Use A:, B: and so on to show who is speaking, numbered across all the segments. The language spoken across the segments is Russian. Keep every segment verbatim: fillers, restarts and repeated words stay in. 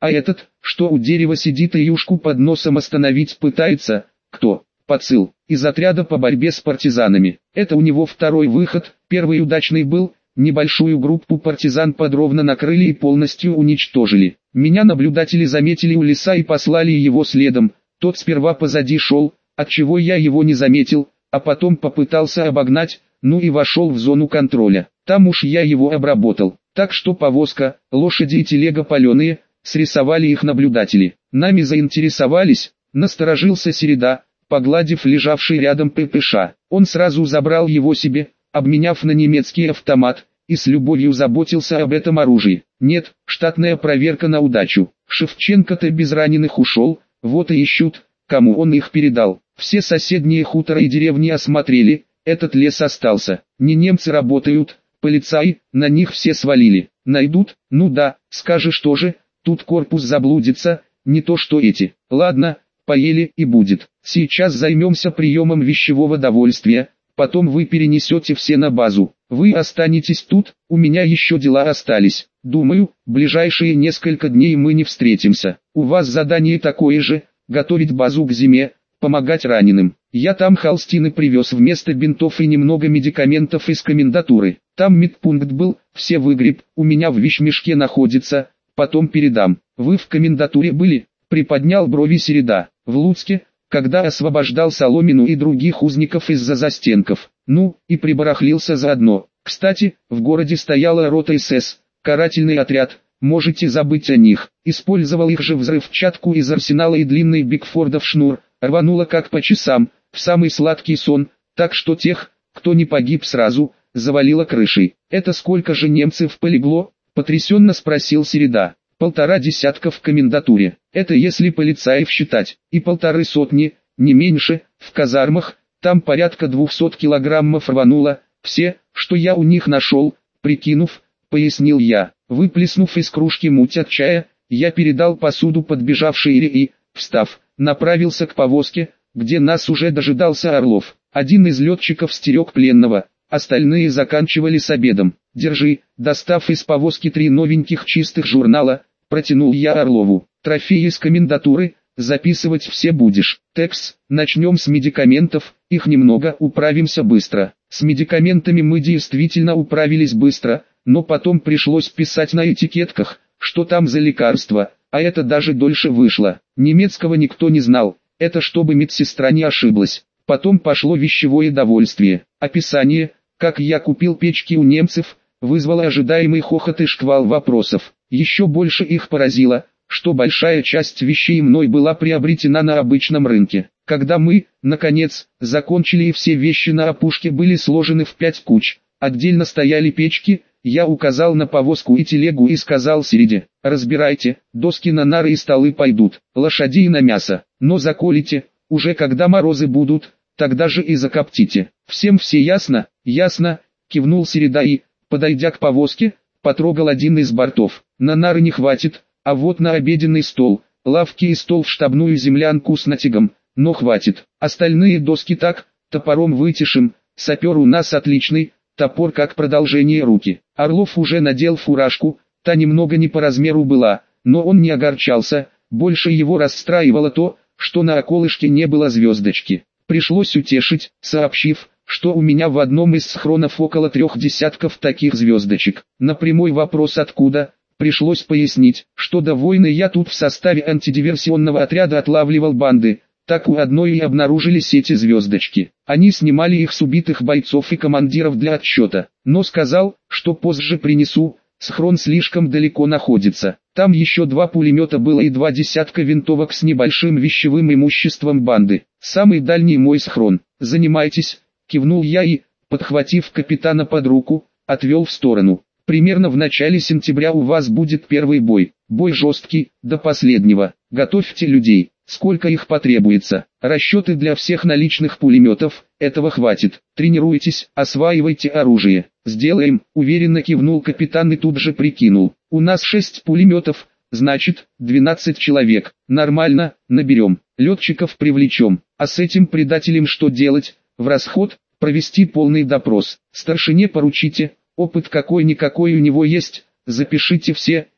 A: А этот, что у дерева сидит и юшку под носом остановить пытается, кто? Пацил, из отряда по борьбе с партизанами. Это у него второй выход, первый удачный был, небольшую группу партизан подробно накрыли и полностью уничтожили. Меня наблюдатели заметили у леса и послали его следом, тот сперва позади шел, отчего я его не заметил, а потом попытался обогнать, ну и вошел в зону контроля. Там уж я его обработал, так что повозка, лошади и телега паленые, срисовали их наблюдатели. Нами заинтересовались, насторожился Середа, погладив лежавший рядом ППШ. Он сразу забрал его себе, обменяв на немецкий автомат, и с любовью заботился об этом оружии. Нет, штатная проверка на удачу. Шевченко-то без раненых ушел, вот и ищут, кому он их передал. Все соседние хутора и деревни осмотрели, этот лес остался. Не немцы работают, полицаи, на них все свалили. Найдут, ну да, скажешь тоже, тут корпус заблудится, не то что эти. Ладно, поели и будет. Сейчас займемся приемом вещевого довольствия, потом вы перенесете все на базу. Вы останетесь тут, у меня еще дела остались. Думаю, ближайшие несколько дней мы не встретимся. У вас задание такое же, готовить базу к зиме, помогать раненым. Я там холстины привез вместо бинтов и немного медикаментов из комендатуры. Там медпункт был, все выгреб, у меня в вещмешке находится, потом передам. Вы в комендатуре были? Приподнял брови Середа. В Луцке, когда освобождал Соломину и других узников из-за застенков. Ну, и прибарахлился заодно. Кстати, в городе стояла рота СС, карательный отряд, можете забыть о них. Использовал их же взрывчатку из арсенала и длинный Бигфордов шнур, рвануло как по часам, в самый сладкий сон, так что тех, кто не погиб сразу, завалило крышей. Это сколько же немцев полегло? Потрясенно спросил Середа. Полтора десятка в комендатуре, это если полицаев считать, и полторы сотни, не меньше, в казармах, там порядка двухсот килограммов рвануло, все, что я у них нашел, прикинув, пояснил я, выплеснув из кружки муть от чая, я передал посуду подбежавшей Ире и, встав, направился к повозке, где нас уже дожидался Орлов. Один из летчиков стерег пленного, остальные заканчивали с обедом. Держи, достав из повозки три новеньких чистых журнала, протянул я Орлову. Трофеи из комендатуры, записывать все будешь. Текс, начнем с медикаментов, их немного, управимся быстро. С медикаментами мы действительно управились быстро, но потом пришлось писать на этикетках, что там за лекарство, а это даже дольше вышло. Немецкого никто не знал, это чтобы медсестра не ошиблась. Потом пошло вещевое довольствие. Описание, как я купил печки у немцев, вызвало ожидаемый хохот и шквал вопросов. Еще больше их поразило, что большая часть вещей мной была приобретена на обычном рынке. Когда мы, наконец, закончили и все вещи на опушке были сложены в пять куч, отдельно стояли печки, я указал на повозку и телегу и сказал Середе: разбирайте, доски на нары и столы пойдут, лошадей на мясо, но заколите, уже когда морозы будут, тогда же и закоптите. Всем все ясно? Ясно, кивнул Середа и, подойдя к повозке, потрогал один из бортов. На нары не хватит, а вот на обеденный стол, лавки и стол в штабную землянку с натягом, но хватит. Остальные доски так, топором вытешим, сапер у нас отличный, топор как продолжение руки. Орлов уже надел фуражку, та немного не по размеру была, но он не огорчался, больше его расстраивало то, что на околышке не было звездочки. Пришлось утешить, сообщив, что у меня в одном из схронов около трех десятков таких звездочек. На прямой вопрос откуда, пришлось пояснить, что до войны я тут в составе антидиверсионного отряда отлавливал банды, так у одной и обнаружились эти звездочки. Они снимали их с убитых бойцов и командиров для отсчета, но сказал, что позже принесу, схрон слишком далеко находится. Там еще два пулемета было и два десятка винтовок с небольшим вещевым имуществом банды. Самый дальний мой схрон. Занимайтесь, кивнул я и, подхватив капитана под руку, отвел в сторону. Примерно в начале сентября у вас будет первый бой. Бой жесткий, до последнего. Готовьте людей. Сколько их потребуется? Расчеты для всех наличных пулеметов, этого хватит. Тренируйтесь, осваивайте оружие. Сделаем, уверенно кивнул капитан и тут же прикинул. У нас шесть пулеметов, значит, двенадцать человек. Нормально, наберем. Летчиков привлечем. А с этим предателем что делать? В расход, провести полный допрос. Старшине поручите, опыт какой-никакой у него есть, запишите все,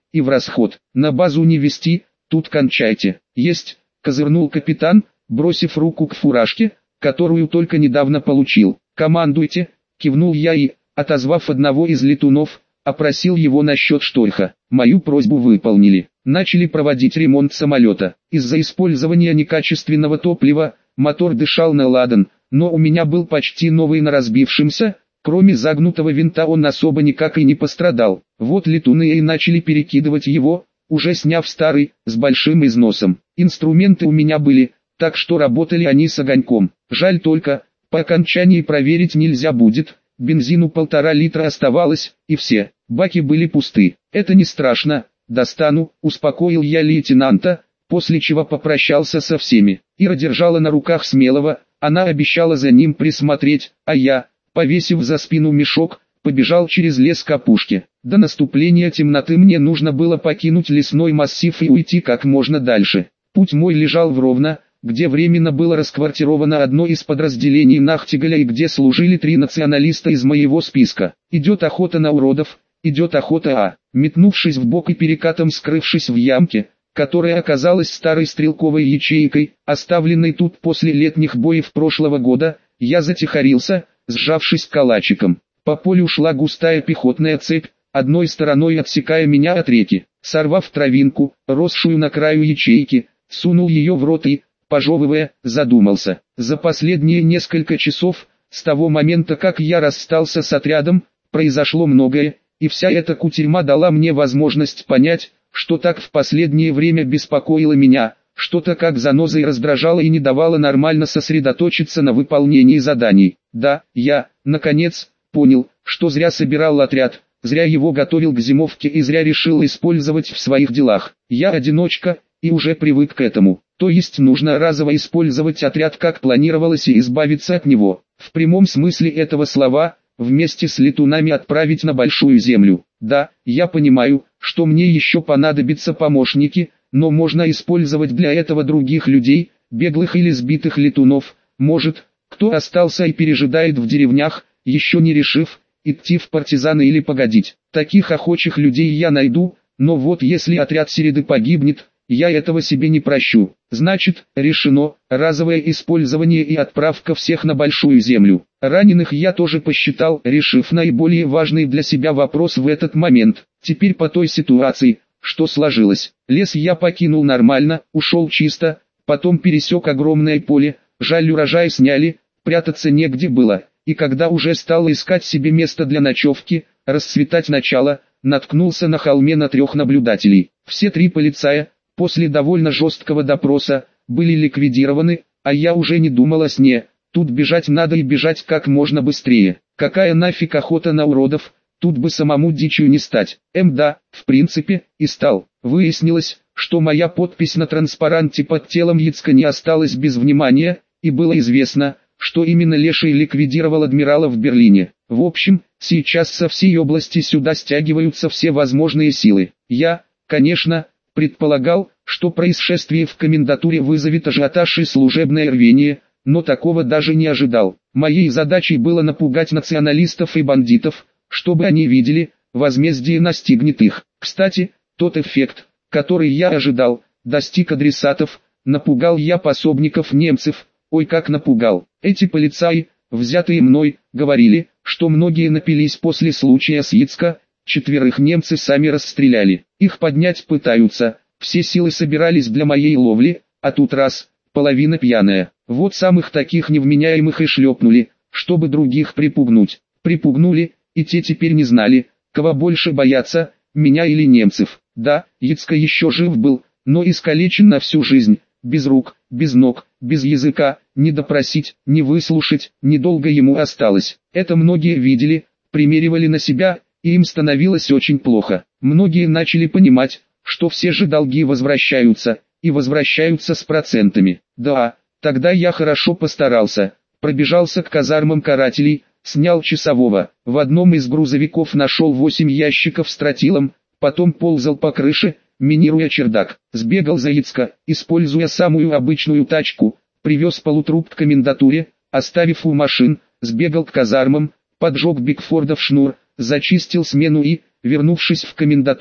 A: и в расход. На базу не вести, тут кончайте. Есть, козырнул капитан, бросив руку к фуражке, которую только недавно получил. Командуйте, кивнул я и, отозвав одного из летунов, опросил его насчет шторха. Мою просьбу выполнили. Начали проводить ремонт самолета. Из-за использования некачественного топлива, мотор дышал на ладан, но у меня был почти новый на разбившемся, кроме загнутого винта он особо никак и не пострадал. Вот летуны и начали перекидывать его, уже сняв старый, с большим износом. Инструменты у меня были, так что работали они с огоньком. Жаль только, по окончании проверить нельзя будет, бензину полтора литра оставалось, и все, баки были пусты. Это не страшно, достану, успокоил я лейтенанта, после чего попрощался со всеми. Ира держала на руках Смелого, она обещала за ним присмотреть, а я, повесив за спину мешок, побежал через лес к опушке. До наступления темноты мне нужно было покинуть лесной массив и уйти как можно дальше. Путь мой лежал в Ровно, где временно было расквартировано одно из подразделений Нахтигаля и где служили три националиста из моего списка. Идет охота на уродов, идет охота, а, метнувшись в бок и перекатом скрывшись в ямке, которая оказалась старой стрелковой ячейкой, оставленной тут после летних боев прошлого года, я затихарился, сжавшись калачиком. По полю шла густая пехотная цепь, одной стороной отсекая меня от реки. Сорвав травинку, росшую на краю ячейки, сунул ее в рот и, пожевывая, задумался. За последние несколько часов, с того момента как я расстался с отрядом, произошло многое, и вся эта кутерьма дала мне возможность понять, что так в последнее время беспокоило меня, что-то как занозой раздражало и не давало нормально сосредоточиться на выполнении заданий. Да, я, наконец, понял, что зря собирал отряд, зря его готовил к зимовке и зря решил использовать в своих делах. Я одиночка, и уже привык к этому. То есть нужно разово использовать отряд как планировалось и избавиться от него. В прямом смысле этого слова, вместе с летунами отправить на большую землю. Да, я понимаю, что мне еще понадобятся помощники, но можно использовать для этого других людей, беглых или сбитых летунов, может, кто остался и пережидает в деревнях, еще не решив, идти в партизаны или погодить. Таких охочих людей я найду, но вот если отряд Середы погибнет, я этого себе не прощу. Значит, решено, разовое использование и отправка всех на большую землю. Раненых я тоже посчитал, решив наиболее важный для себя вопрос в этот момент. Теперь по той ситуации, что сложилось. Лес я покинул нормально, ушел чисто, потом пересек огромное поле, жаль урожай сняли, прятаться негде было. И когда уже стал искать себе место для ночевки, расцветать начало, наткнулся на холме на трех наблюдателей. Все три полицая, после довольно жесткого допроса, были ликвидированы, а я уже не думал о сне. Тут бежать надо и бежать как можно быстрее. Какая нафиг охота на уродов, тут бы самому дичью не стать. Эм да, в принципе, и стал. Выяснилось, что моя подпись на транспаранте под телом Яцка не осталась без внимания, и было известно, что именно Леший ликвидировал адмирала в Берлине. В общем, сейчас со всей области сюда стягиваются все возможные силы. Я, конечно, предполагал, что происшествие в комендатуре вызовет ажиотаж и служебное рвение, но такого даже не ожидал. Моей задачей было напугать националистов и бандитов, чтобы они видели, возмездие настигнет их. Кстати, тот эффект, который я ожидал, достиг адресатов, напугал я пособников немцев, ой как напугал. Эти полицаи, взятые мной, говорили, что многие напились после случая с Яцко, четверых немцы сами расстреляли. Их поднять пытаются, все силы собирались для моей ловли, а тут раз, половина пьяная. Вот самых таких невменяемых и шлепнули, чтобы других припугнуть. Припугнули, и те теперь не знали, кого больше бояться, меня или немцев. Да, Яцко еще жив был, но искалечен на всю жизнь, без рук, без ног, без языка, не допросить, не выслушать, недолго ему осталось. Это многие видели, примеривали на себя, и им становилось очень плохо. Многие начали понимать, что все же долги возвращаются, и возвращаются с процентами. Да, тогда я хорошо постарался, пробежался к казармам карателей, снял часового, в одном из грузовиков нашел восемь ящиков с тротилом, потом ползал по крыше, минируя чердак, сбегал за Яцко, используя самую обычную тачку, привез полутруп к комендатуре, оставив у машин, сбегал к казармам, поджег Бигфордов шнур, зачистил смену и, вернувшись в комендатуру,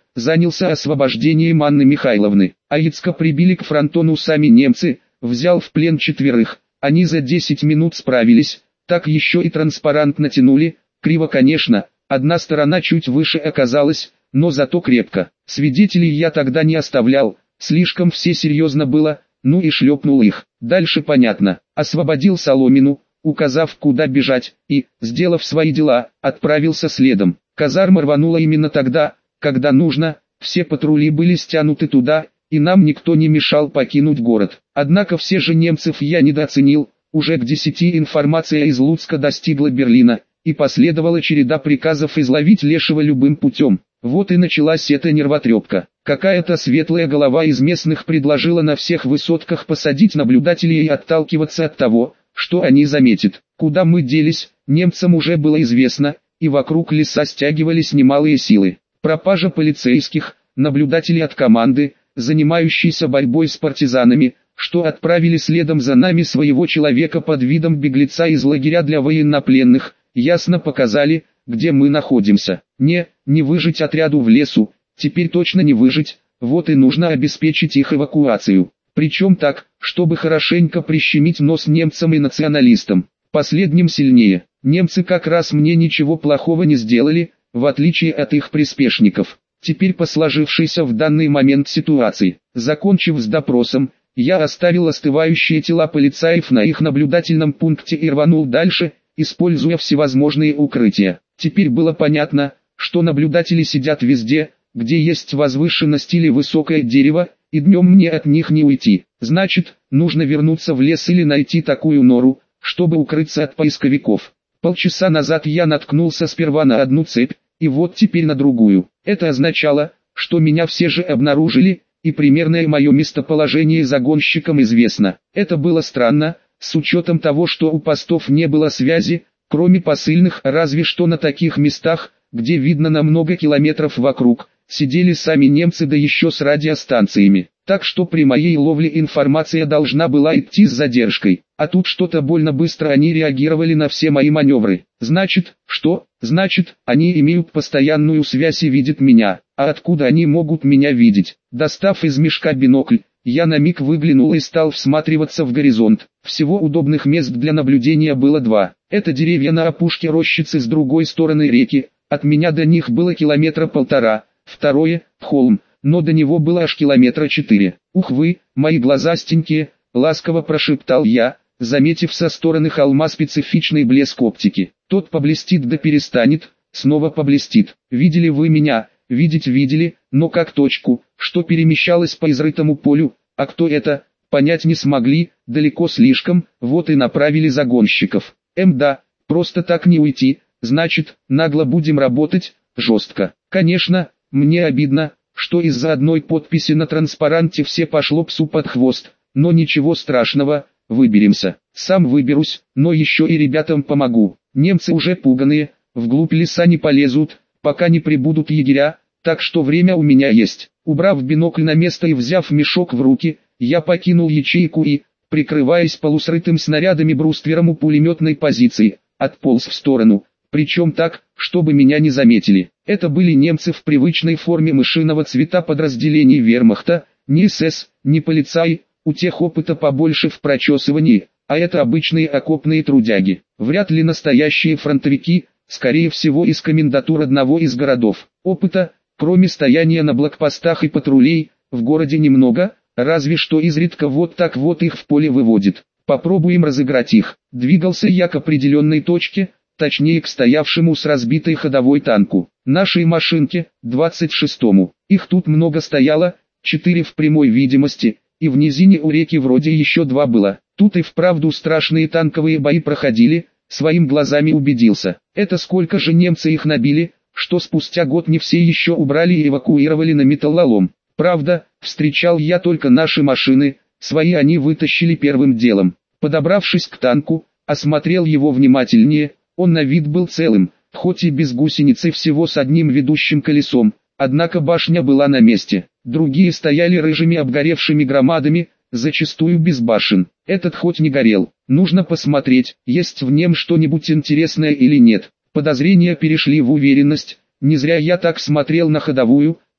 A: занялся освобождением Анны Михайловны. Аицка прибили к фронтону сами немцы, взял в плен четверых. Они за десять минут справились, так еще и транспарант натянули, криво конечно, одна сторона чуть выше оказалась, но зато крепко. Свидетелей я тогда не оставлял, слишком все серьезно было, ну и шлепнул их. Дальше понятно, освободил Соломину, указав куда бежать, и, сделав свои дела, отправился следом. Казарма рванула именно тогда, когда нужно, все патрули были стянуты туда, и нам никто не мешал покинуть город. Однако все же немцев я недооценил, уже к десяти информация из Луцка достигла Берлина, и последовала череда приказов изловить Лешего любым путем. Вот и началась эта нервотрепка. Какая-то светлая голова из местных предложила на всех высотках посадить наблюдателей и отталкиваться от того, что они заметят. Куда мы делись, немцам уже было известно, и вокруг леса стягивались немалые силы. Пропажа полицейских, наблюдатели от команды, занимающиеся борьбой с партизанами, что отправили следом за нами своего человека под видом беглеца из лагеря для военнопленных, ясно показали, где мы находимся. Не, не выжить отряду в лесу, теперь точно не выжить, вот и нужно обеспечить их эвакуацию. Причем так, чтобы хорошенько прищемить нос немцам и националистам. Последним сильнее. Немцы как раз мне ничего плохого не сделали, в отличие от их приспешников. Теперь по сложившейся в данный момент ситуации, закончив с допросом, я оставил остывающие тела полицаев на их наблюдательном пункте и рванул дальше, используя всевозможные укрытия. Теперь было понятно, что наблюдатели сидят везде, где есть возвышенность или высокое дерево, и днем мне от них не уйти. Значит, нужно вернуться в лес или найти такую нору, чтобы укрыться от поисковиков. Полчаса назад я наткнулся сперва на одну цепь, и вот теперь на другую. Это означало, что меня все же обнаружили, и примерное мое местоположение загонщикам известно. Это было странно, с учетом того, что у постов не было связи, кроме посыльных, разве что на таких местах, где видно на много километров вокруг, сидели сами немцы, да еще с радиостанциями. Так что при моей ловле информация должна была идти с задержкой, а тут что-то больно быстро они реагировали на все мои маневры. Значит, что? Значит, они имеют постоянную связь и видят меня. А откуда они могут меня видеть? Достав из мешка бинокль, я на миг выглянул и стал всматриваться в горизонт. Всего удобных мест для наблюдения было два. Это деревья на опушке рощицы с другой стороны реки, от меня до них было километра полтора. Второе – холм, но до него было аж километра четыре. «Ух вы, мои глазастенькие!» – ласково прошептал я, заметив со стороны холма специфичный блеск оптики. Тот поблестит да перестанет, снова поблестит. Видели вы меня? Видеть видели, но как точку, что перемещалось по изрытому полю, а кто это, понять не смогли, далеко слишком, вот и направили загонщиков. Эм да, просто так не уйти, значит, нагло будем работать, жестко. Конечно, мне обидно, что из-за одной подписи на транспаранте все пошло псу под хвост, но ничего страшного, выберемся. Сам выберусь, но еще и ребятам помогу. Немцы уже пуганые, вглубь леса не полезут, пока не прибудут егеря, так что время у меня есть. Убрав бинокль на место и взяв мешок в руки, я покинул ячейку и, прикрываясь полусрытым снарядами бруствером у пулеметной позиции, отполз в сторону, причем так, чтобы меня не заметили. Это были немцы в привычной форме мышиного цвета подразделений вермахта, не эс эс, не полицаи, у тех опыта побольше в прочесывании, а это обычные окопные трудяги. Вряд ли настоящие фронтовики, скорее всего из комендатур одного из городов. Опыта, кроме стояния на блокпостах и патрулей, в городе немного, разве что изредка вот так вот их в поле выводит. Попробуем разыграть их. Двигался я к определенной точке, точнее к стоявшему с разбитой ходовой танку. Нашей машинке, двадцать шестому. Их тут много стояло, четыре в прямой видимости, и в низине у реки вроде еще два было. Тут и вправду страшные танковые бои проходили, своим глазами убедился. Это сколько же немцы их набили, что спустя год не все еще убрали и эвакуировали на металлолом. Правда, встречал я только наши машины, свои они вытащили первым делом. Подобравшись к танку, осмотрел его внимательнее, он на вид был целым, хоть и без гусеницы, всего с одним ведущим колесом, однако башня была на месте. Другие стояли рыжими обгоревшими громадами, зачастую без башен. Этот хоть не горел, нужно посмотреть, есть в нем что-нибудь интересное или нет. Подозрения перешли в уверенность, не зря я так смотрел на ходовую,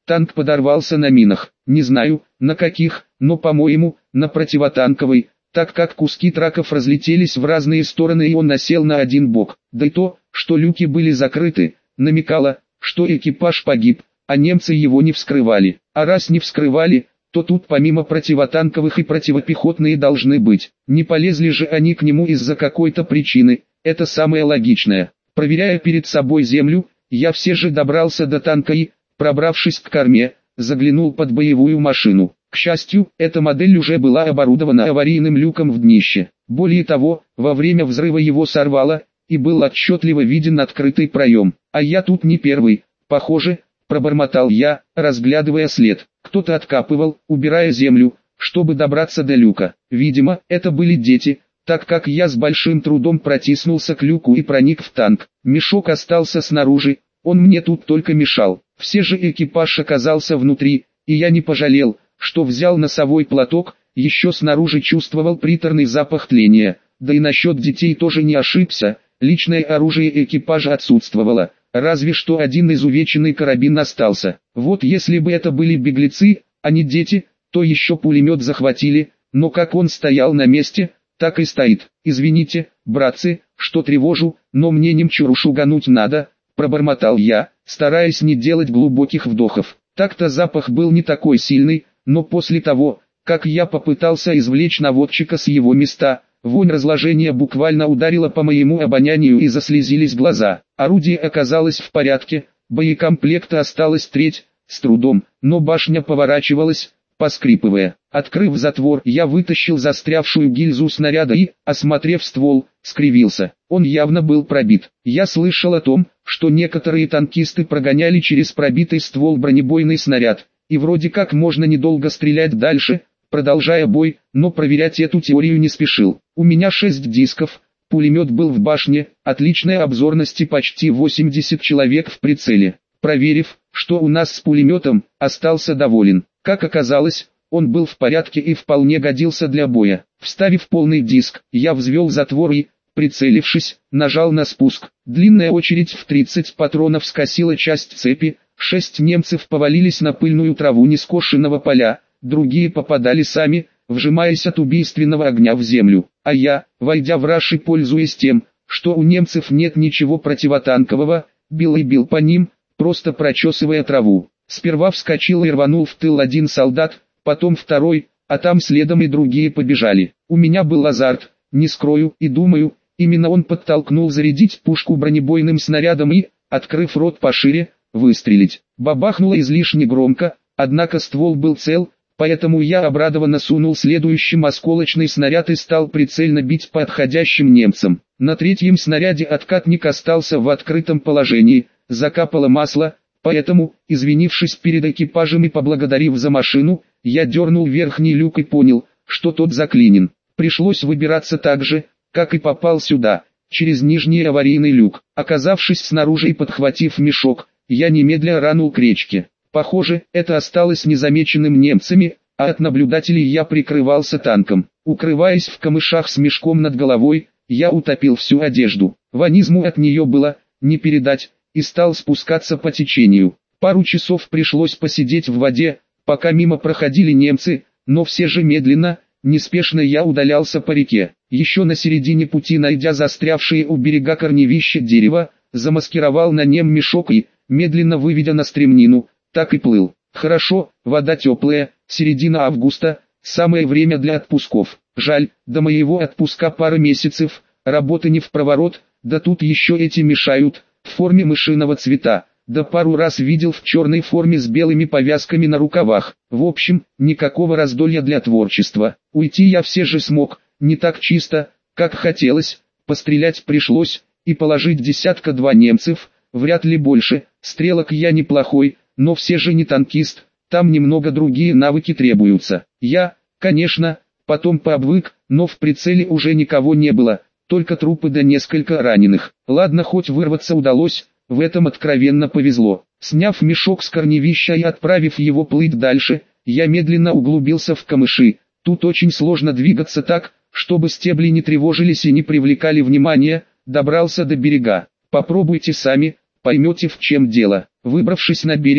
A: Танк подорвался на минах. Не знаю, на каких, но, по-моему, на противотанковой, так как куски траков разлетелись в разные стороны и он насел на один бок. Да и то, что люки были закрыты, намекало, что экипаж погиб, а немцы его не вскрывали. А раз не вскрывали, то тут помимо противотанковых и противопехотные должны быть. Не полезли же они к нему из-за какой-то причины, это самое логичное. Проверяя перед собой землю, я все же добрался до танка и, пробравшись к корме, заглянул под боевую машину. К счастью, эта модель уже была оборудована аварийным люком в днище. Более того, во время взрыва его сорвало, и был отчетливо виден открытый проем. А я тут не первый, похоже, пробормотал я, разглядывая след. Кто-то откапывал, убирая землю, чтобы добраться до люка. Видимо, это были дети, так как я с большим трудом протиснулся к люку и проник в танк. Мешок остался снаружи, он мне тут только мешал. Все же экипаж оказался внутри, и я не пожалел, что взял носовой платок, еще снаружи чувствовал приторный запах тления. Да и насчет детей тоже не ошибся, личное оружие экипажа отсутствовало, разве что один изувеченный карабин остался. Вот если бы это были беглецы, а не дети, то еще пулемет захватили, но как он стоял на месте, так и стоит. Извините, братцы, что тревожу, но мне немчуру шугануть надо, пробормотал я, стараясь не делать глубоких вдохов. Так-то запах был не такой сильный, но после того, как я попытался извлечь наводчика с его места, вонь разложения буквально ударила по моему обонянию и заслезились глаза. Орудие оказалось в порядке, боекомплекта осталась треть, с трудом, но башня поворачивалась, поскрипывая. Открыв затвор, я вытащил застрявшую гильзу снаряда и, осмотрев ствол, скривился. Он явно был пробит. Я слышал о том, что некоторые танкисты прогоняли через пробитый ствол бронебойный снаряд, и вроде как можно недолго стрелять дальше, продолжая бой, но проверять эту теорию не спешил. У меня шесть дисков, пулемет был в башне, отличная обзорность и почти восемьдесят человек в прицеле. Проверив, что у нас с пулеметом, остался доволен. Как оказалось, он был в порядке и вполне годился для боя. Вставив полный диск, я взвел затвор и, прицелившись, нажал на спуск. Длинная очередь в тридцать патронов скосила часть цепи, шесть немцев повалились на пыльную траву нескошенного поля, другие попадали сами, вжимаясь от убийственного огня в землю. А я, войдя в раж и пользуясь тем, что у немцев нет ничего противотанкового, бил и бил по ним, просто прочесывая траву. Сперва вскочил и рванул в тыл один солдат, потом второй, а там следом и другие побежали. У меня был азарт, не скрою, и думаю, именно он подтолкнул зарядить пушку бронебойным снарядом и, открыв рот пошире, выстрелить. Бабахнуло излишне громко, однако ствол был цел, поэтому я обрадованно сунул следующим осколочный снаряд и стал прицельно бить по отходящим немцам. На третьем снаряде откатник остался в открытом положении, закапало масло, поэтому, извинившись перед экипажем и поблагодарив за машину, я дернул верхний люк и понял, что тот заклинен. Пришлось выбираться так же, как и попал сюда, через нижний аварийный люк. Оказавшись снаружи и подхватив мешок, я немедля рванул к речке. Похоже, это осталось незамеченным немцами, а от наблюдателей я прикрывался танком. Укрываясь в камышах с мешком над головой, я утопил всю одежду. Ванизму от нее было не передать, и стал спускаться по течению. Пару часов пришлось посидеть в воде, пока мимо проходили немцы, но все же медленно, неспешно я удалялся по реке. Еще на середине пути, найдя застрявшие у берега корневища дерева, замаскировал на нем мешок и, медленно выведя на стремнину, так и плыл. Хорошо, вода теплая, середина августа, самое время для отпусков. Жаль, до моего отпуска пара месяцев, работы не впроворот, да тут еще эти мешают, в форме мышиного цвета, да пару раз видел в черной форме с белыми повязками на рукавах. В общем, никакого раздолья для творчества. Уйти я все же смог, не так чисто, как хотелось, пострелять пришлось, и положить десятка-два немцев, вряд ли больше. Стрелок я неплохой, но все же не танкист, там немного другие навыки требуются. Я, конечно, потом пообвык, но в прицеле уже никого не было, только трупы да несколько раненых. Ладно, хоть вырваться удалось, в этом откровенно повезло. Сняв мешок с корневища и отправив его плыть дальше, я медленно углубился в камыши. Тут очень сложно двигаться так, чтобы стебли не тревожились и не привлекали внимания. Добрался до берега. Попробуйте сами, поймете, в чем дело. Выбравшись на берег,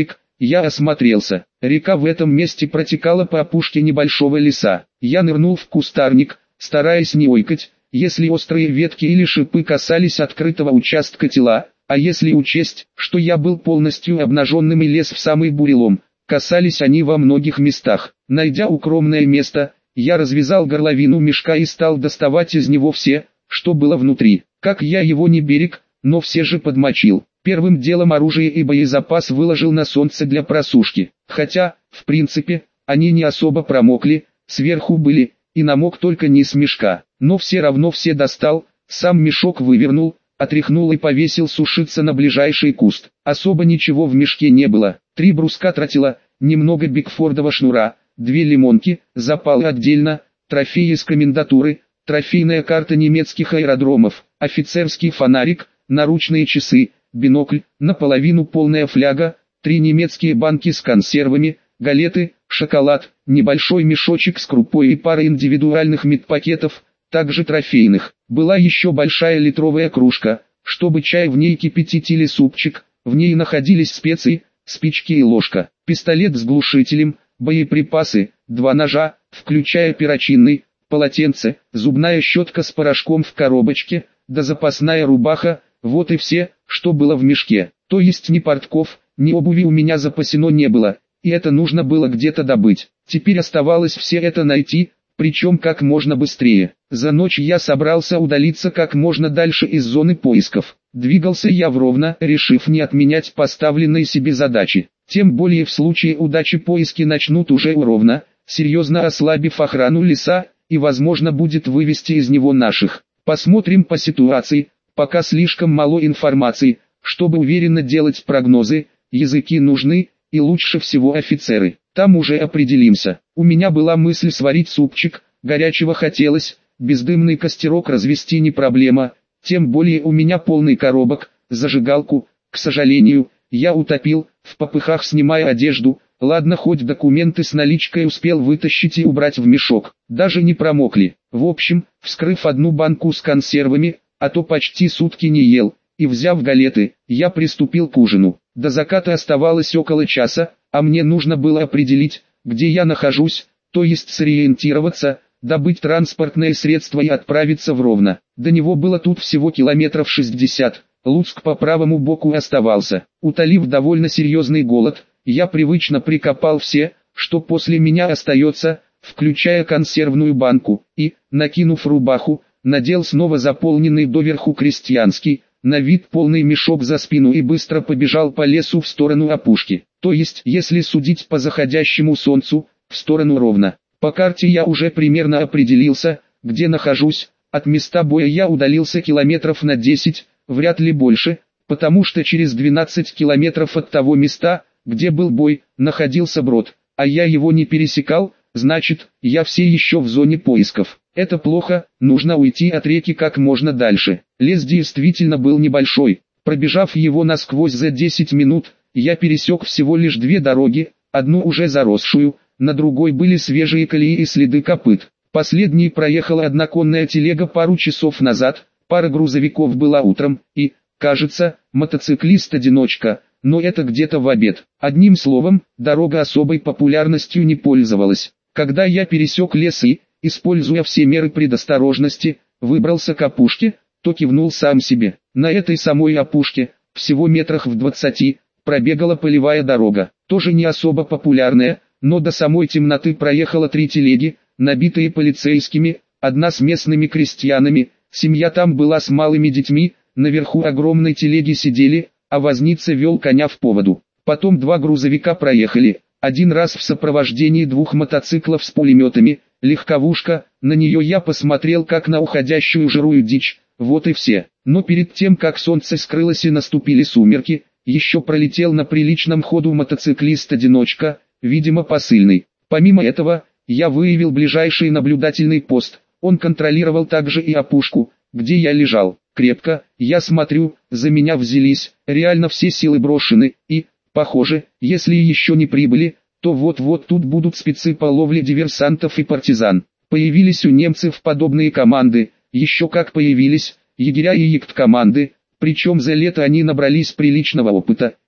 A: Я осмотрелся. Река в этом месте протекала по опушке небольшого леса. Я нырнул в кустарник, стараясь не ойкать, если острые ветки или шипы касались открытого участка тела, а если учесть, что я был полностью обнаженным и лез в самый бурелом, касались они во многих местах. Найдя укромное место, я развязал горловину мешка и стал доставать из него все, что было внутри. Как я его не берег, но все же подмочил. Первым делом оружие и боезапас выложил на солнце для просушки. Хотя, в принципе, они не особо промокли, сверху были, и намок только низ мешка. Но все равно все достал, сам мешок вывернул, отряхнул и повесил сушиться на ближайший куст. Особо ничего в мешке не было. Три бруска тротила, немного бигфордова шнура, две лимонки, запалы отдельно, трофеи из комендатуры, трофейная карта немецких аэродромов, офицерский фонарик, наручные часы, бинокль, наполовину полная фляга, три немецкие банки с консервами, галеты, шоколад, небольшой мешочек с крупой и пара индивидуальных медпакетов, также трофейных. Была еще большая литровая кружка, чтобы чай в ней кипятить или супчик, в ней находились специи, спички и ложка, пистолет с глушителем, боеприпасы, два ножа, включая перочинный, полотенце, зубная щетка с порошком в коробочке, да запасная рубаха, вот и все, что было в мешке. То есть ни портков, ни обуви у меня запасено не было, и это нужно было где-то добыть. Теперь оставалось все это найти, причем как можно быстрее. За ночь я собрался удалиться как можно дальше из зоны поисков. Двигался я вровно, решив не отменять поставленные себе задачи. Тем более в случае удачи поиски начнут уже ровно, серьезно ослабив охрану леса, и возможно будет вывести из него наших. Посмотрим по ситуации, пока слишком мало информации, чтобы уверенно делать прогнозы, языки нужны, и лучше всего офицеры. Там уже определимся. У меня была мысль сварить супчик, горячего хотелось, бездымный костерок развести не проблема, тем более у меня полный коробок, зажигалку, к сожалению, я утопил, в попыхах снимая одежду, ладно хоть документы с наличкой успел вытащить и убрать в мешок, даже не промокли. В общем, вскрыв одну банку с консервами, а то почти сутки не ел, и взяв галеты, я приступил к ужину. До заката оставалось около часа, а мне нужно было определить, где я нахожусь, то есть сориентироваться, добыть транспортное средство и отправиться в Ровно. До него было тут всего километров шестьдесят, Луцк по правому боку оставался. Утолив довольно серьезный голод, я привычно прикопал все, что после меня остается, включая консервную банку, и, накинув рубаху, надел снова заполненный доверху крестьянский, на вид полный мешок за спину и быстро побежал по лесу в сторону опушки, то есть, если судить по заходящему солнцу, в сторону Ровно. По карте я уже примерно определился, где нахожусь, от места боя я удалился километров на десять, вряд ли больше, потому что через двенадцать километров от того места, где был бой, находился брод, а я его не пересекал, значит, я все еще в зоне поисков. Это плохо, нужно уйти от реки как можно дальше. Лес действительно был небольшой. Пробежав его насквозь за десять минут, я пересек всего лишь две дороги, одну уже заросшую, на другой были свежие колеи и следы копыт. Последней проехала одноконная телега пару часов назад, пара грузовиков была утром, и, кажется, мотоциклист-одиночка, но это где-то в обед. Одним словом, дорога особой популярностью не пользовалась. Когда я пересек лес и, используя все меры предосторожности, выбрался к опушке, то кивнул сам себе. На этой самой опушке, всего метрах в двадцати, пробегала полевая дорога, тоже не особо популярная, но до самой темноты проехало три телеги, набитые полицейскими, одна с местными крестьянами, семья там была с малыми детьми, наверху огромной телеги сидели, а возница вел коня в поводу. Потом два грузовика проехали, один раз в сопровождении двух мотоциклов с пулеметами, легковушка, на нее я посмотрел как на уходящую жирую дичь, вот и все. Но перед тем как солнце скрылось и наступили сумерки, еще пролетел на приличном ходу мотоциклист-одиночка, видимо посыльный. Помимо этого, я выявил ближайший наблюдательный пост, он контролировал также и опушку, где я лежал. Крепко, я смотрю, за меня взялись, реально все силы брошены, и, похоже, если еще не прибыли, то вот-вот тут будут спецы по ловле диверсантов и партизан. Появились у немцев подобные команды, еще как появились, егеря и ягд-команды, причем за лето они набрались приличного опыта,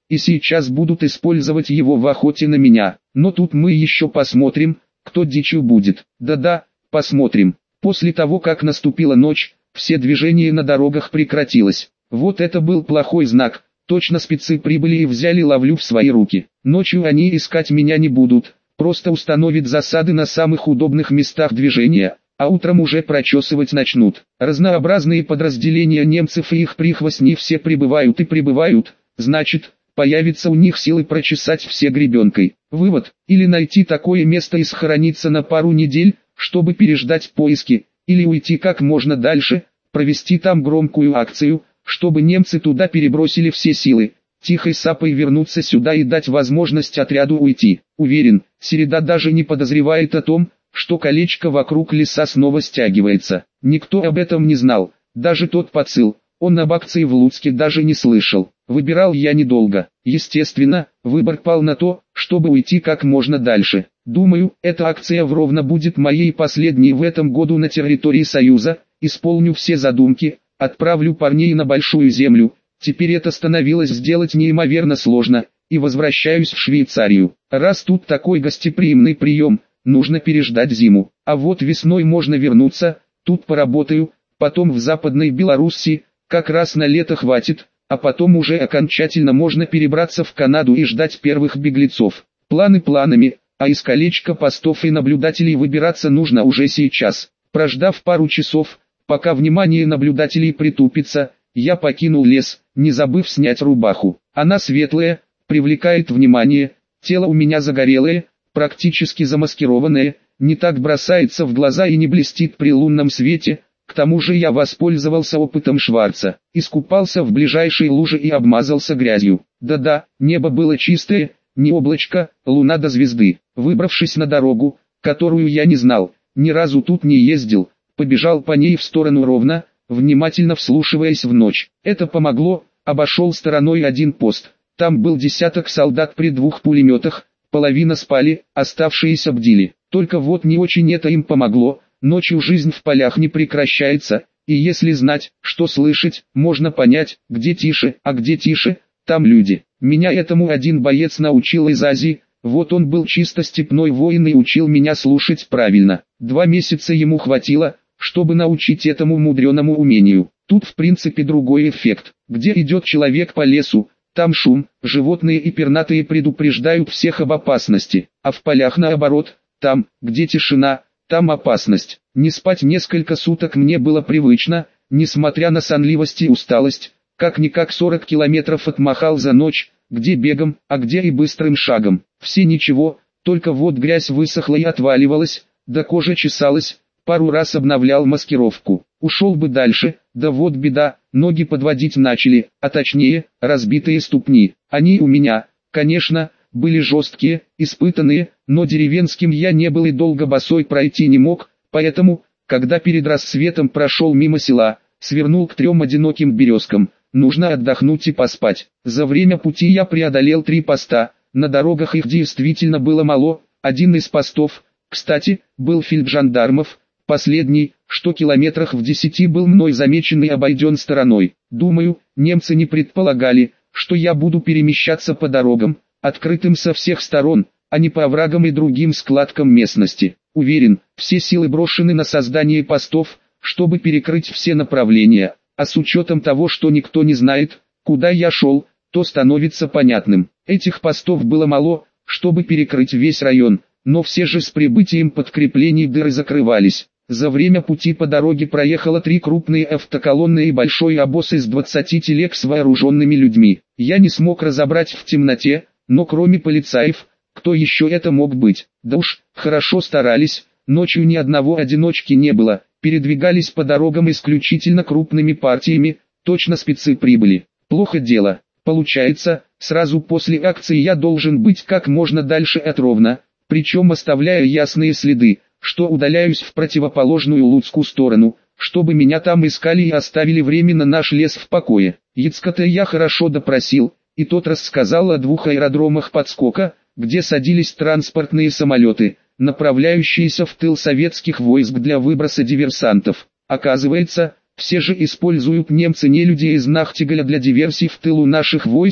A: и сейчас будут использовать его в охоте на меня. Но тут мы еще посмотрим, кто дичью будет. Да-да, посмотрим. После того, как наступила ночь, все движение на дорогах прекратилось. Вот это был плохой знак. Точно спецы прибыли и взяли ловлю в свои руки. Ночью они искать меня не будут, просто установят засады на самых удобных местах движения, а утром уже прочесывать начнут. Разнообразные подразделения немцев и их прихвостни все прибывают и прибывают, значит, появится у них силы прочесать все гребенкой. Вывод: или найти такое место и схорониться на пару недель, чтобы переждать поиски, или уйти как можно дальше, провести там громкую акцию, чтобы немцы туда перебросили все силы, тихой сапой вернуться сюда и дать возможность отряду уйти. Уверен, Середа даже не подозревает о том, что колечко вокруг леса снова стягивается. Никто об этом не знал, даже тот Пацил, он об акции в Луцке даже не слышал. Выбирал я недолго. Естественно, выбор пал на то, чтобы уйти как можно дальше. Думаю, эта акция вровно будет моей последней в этом году на территории Союза, исполню все задумки, отправлю парней на Большую Землю, теперь это становилось сделать неимоверно сложно, и возвращаюсь в Швейцарию. Раз тут такой гостеприимный прием, нужно переждать зиму, а вот весной можно вернуться, тут поработаю, потом в Западной Белоруссии, как раз на лето хватит, а потом уже окончательно можно перебраться в Канаду и ждать первых беглецов. Планы планами, а из колечка постов и наблюдателей выбираться нужно уже сейчас. Прождав пару часов, пока внимание наблюдателей притупится, я покинул лес, не забыв снять рубаху. Она светлая, привлекает внимание, тело у меня загорелое, практически замаскированное, не так бросается в глаза и не блестит при лунном свете. К тому же я воспользовался опытом Шварца, искупался в ближайшей луже и обмазался грязью. Да-да, небо было чистое, не облачко, луна до звезды. Выбравшись на дорогу, которую я не знал, ни разу тут не ездил, побежал по ней в сторону ровно, внимательно вслушиваясь в ночь. Это помогло, обошел стороной один пост. Там был десяток солдат при двух пулеметах, половина спали, оставшиеся бдили. Только вот не очень это им помогло. Ночью жизнь в полях не прекращается, и если знать, что слышать, можно понять, где тише, а где тише, там люди. Меня этому один боец научил из Азии, вот он был чисто степной воин и учил меня слушать правильно. Два месяца ему хватило, чтобы научить этому мудреному умению. Тут в принципе другой эффект. Где идет человек по лесу, там шум, животные и пернатые предупреждают всех об опасности, а в полях наоборот, там, где тишина, там опасность. Не спать несколько суток мне было привычно, несмотря на сонливость и усталость, как-никак сорок километров отмахал за ночь, где бегом, а где и быстрым шагом. Все ничего, только вот грязь высохла и отваливалась, да кожа чесалась, пару раз обновлял маскировку. Ушел бы дальше, да вот беда, ноги подводить начали, а точнее, разбитые ступни. Они у меня, конечно, были жесткие, испытанные, но деревенским я не был и долго босой пройти не мог, поэтому, когда перед рассветом прошел мимо села, свернул к трем одиноким березкам, нужно отдохнуть и поспать. За время пути я преодолел три поста, на дорогах их действительно было мало, один из постов, кстати, был фельджандармов, последний, что километрах в десяти был мной замечен и обойден стороной. Думаю, немцы не предполагали, что я буду перемещаться по дорогам, открытым со всех сторон, а не по оврагам и другим складкам местности. Уверен, все силы брошены на создание постов, чтобы перекрыть все направления, а с учетом того, что никто не знает, куда я шел, то становится понятным. Этих постов было мало, чтобы перекрыть весь район, но все же с прибытием подкреплений дыры закрывались. За время пути по дороге проехало три крупные автоколонны и большой обоз из двадцати телег с вооруженными людьми. Я не смог разобрать в темноте, но кроме полицаев, кто еще это мог быть? Да уж, хорошо старались, ночью ни одного одиночки не было, передвигались по дорогам исключительно крупными партиями, точно спецы прибыли. Плохо дело. Получается, сразу после акции я должен быть как можно дальше от Ровно, причем оставляя ясные следы, что удаляюсь в противоположную Луцкую сторону, чтобы меня там искали и оставили временно наш лес в покое. Яцка-то я хорошо допросил, и тот рассказал о двух аэродромах подскока, где садились транспортные самолеты, направляющиеся в тыл советских войск для выброса диверсантов. Оказывается, все же используют немцы нелюдей из Нахтигаля для диверсий в тылу наших войск,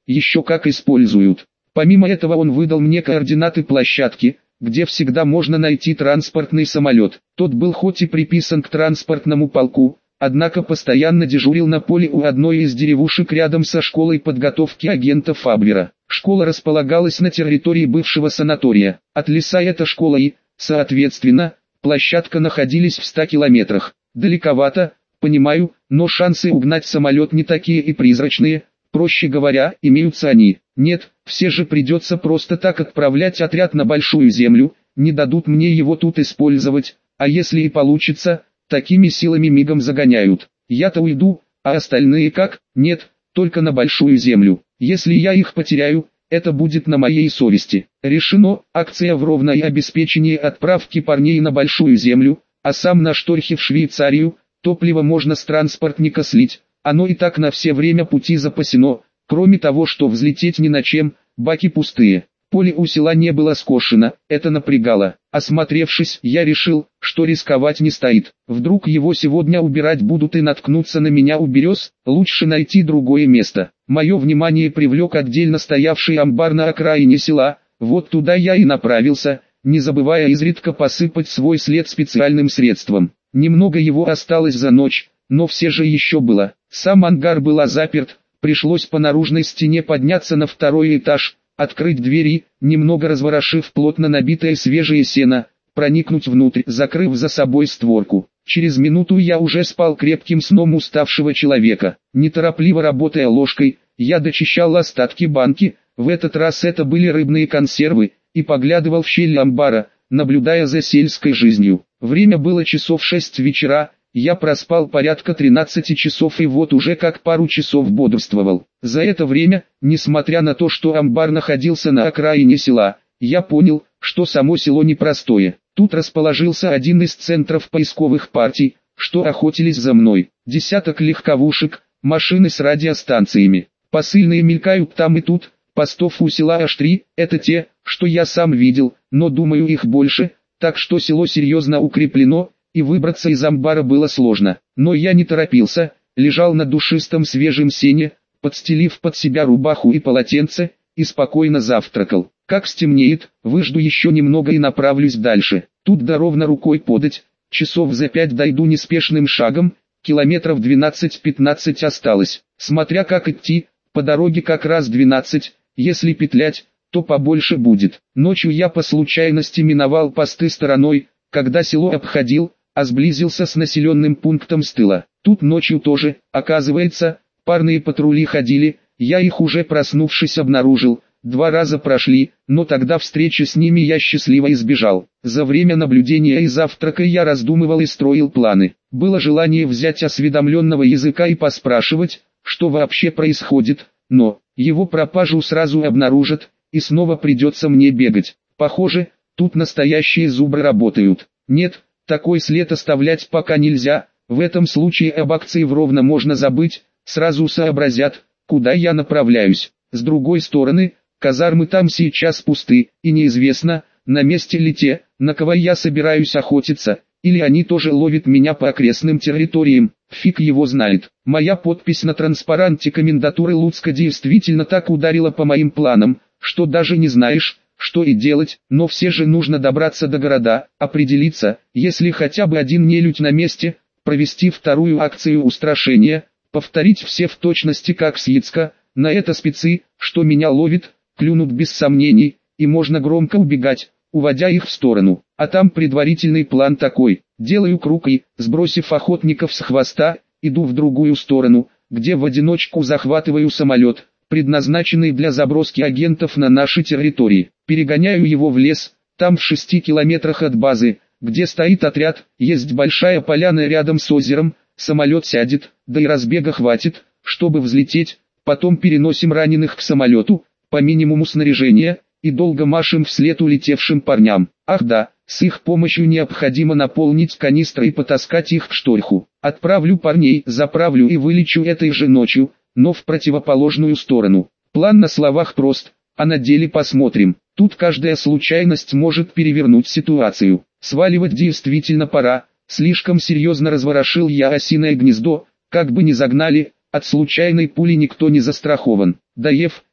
A: еще как используют. Помимо этого он выдал мне координаты площадки, где всегда можно найти транспортный самолет. Тот был хоть и приписан к транспортному полку, однако постоянно дежурил на поле у одной из деревушек рядом со школой подготовки агентов Абвера. Школа располагалась на территории бывшего санатория. От леса эта школа и, соответственно, площадка находились в ста километрах. Далековато, понимаю, но шансы угнать самолет не такие и призрачные. Проще говоря, имеются они. Нет, все же придется просто так отправлять отряд на большую землю, не дадут мне его тут использовать, а если и получится, такими силами мигом загоняют. Я-то уйду, а остальные как? Нет, только на большую землю. Если я их потеряю, это будет на моей совести. Решено, акция в ровное обеспечение отправки парней на большую землю, а сам на шторхе в Швейцарию, топливо можно с транспортника слить. Оно и так на все время пути запасено, кроме того, что взлететь ни на чем, баки пустые. Поле у села не было скошено, это напрягало. Осмотревшись, я решил, что рисковать не стоит. Вдруг его сегодня убирать будут и наткнуться на меня у берез, лучше найти другое место. Мое внимание привлек отдельно стоявший амбар на окраине села, вот туда я и направился, не забывая изредка посыпать свой след специальным средством. Немного его осталось за ночь, но все же еще было. Сам ангар был заперт, пришлось по наружной стене подняться на второй этаж, открыть двери, немного разворошив плотно набитое свежее сено, проникнуть внутрь, закрыв за собой створку. Через минуту я уже спал крепким сном уставшего человека. Неторопливо работая ложкой, я дочищал остатки банки, в этот раз это были рыбные консервы, и поглядывал в щель амбара, наблюдая за сельской жизнью. Время было часов шесть вечера. Я проспал порядка тринадцати часов и вот уже как пару часов бодрствовал. За это время, несмотря на то, что амбар находился на окраине села, я понял, что само село непростое. Тут расположился один из центров поисковых партий, что охотились за мной. Десяток легковушек, машины с радиостанциями. Посыльные мелькают там и тут, постов у села аж три, это те, что я сам видел, но думаю их больше, так что село серьезно укреплено, и выбраться из амбара было сложно. Но я не торопился, лежал на душистом свежем сене, подстелив под себя рубаху и полотенце, и спокойно завтракал. Как стемнеет, выжду еще немного и направлюсь дальше. Тут да ровно рукой подать, часов за пять дойду неспешным шагом, километров двенадцать-пятнадцать осталось. Смотря как идти, по дороге как раз двенадцать, если петлять, то побольше будет. Ночью я по случайности миновал посты стороной, когда село обходил, а сблизился с населенным пунктом с тыла. Тут ночью тоже, оказывается, парные патрули ходили, я их уже проснувшись обнаружил, два раза прошли, но тогда встречи с ними я счастливо избежал. За время наблюдения и завтрака я раздумывал и строил планы. Было желание взять осведомленного языка и поспрашивать, что вообще происходит, но его пропажу сразу обнаружат, и снова придется мне бегать. Похоже, тут настоящие зубры работают. Нет, такой след оставлять пока нельзя, в этом случае об акции в Ровно можно забыть, сразу сообразят, куда я направляюсь. С другой стороны, казармы там сейчас пусты, и неизвестно, на месте ли те, на кого я собираюсь охотиться, или они тоже ловят меня по окрестным территориям, фиг его знает. Моя подпись на транспаранте комендатуры Луцка действительно так ударила по моим планам, что даже не знаешь, что и делать, но все же нужно добраться до города, определиться, если хотя бы один нелюдь на месте, провести вторую акцию устрашения, повторить все в точности как с Яцка, на это спецы, что меня ловит, клюнут без сомнений, и можно громко убегать, уводя их в сторону. А там предварительный план такой: делаю круг и, сбросив охотников с хвоста, иду в другую сторону, где в одиночку захватываю самолет, предназначенный для заброски агентов на нашей территории. Перегоняю его в лес, там в шести километрах от базы, где стоит отряд, есть большая поляна рядом с озером, самолет сядет, да и разбега хватит, чтобы взлететь, потом переносим раненых к самолету, по минимуму снаряжения, и долго машем вслед улетевшим парням. Ах да, с их помощью необходимо наполнить канистры и потаскать их к шторху. Отправлю парней, заправлю и вылечу этой же ночью, но в противоположную сторону. План на словах прост, а на деле посмотрим. Тут каждая случайность может перевернуть ситуацию. Сваливать действительно пора, слишком серьезно разворошил я осиное гнездо, как бы ни загнали, от случайной пули никто не застрахован. Доев,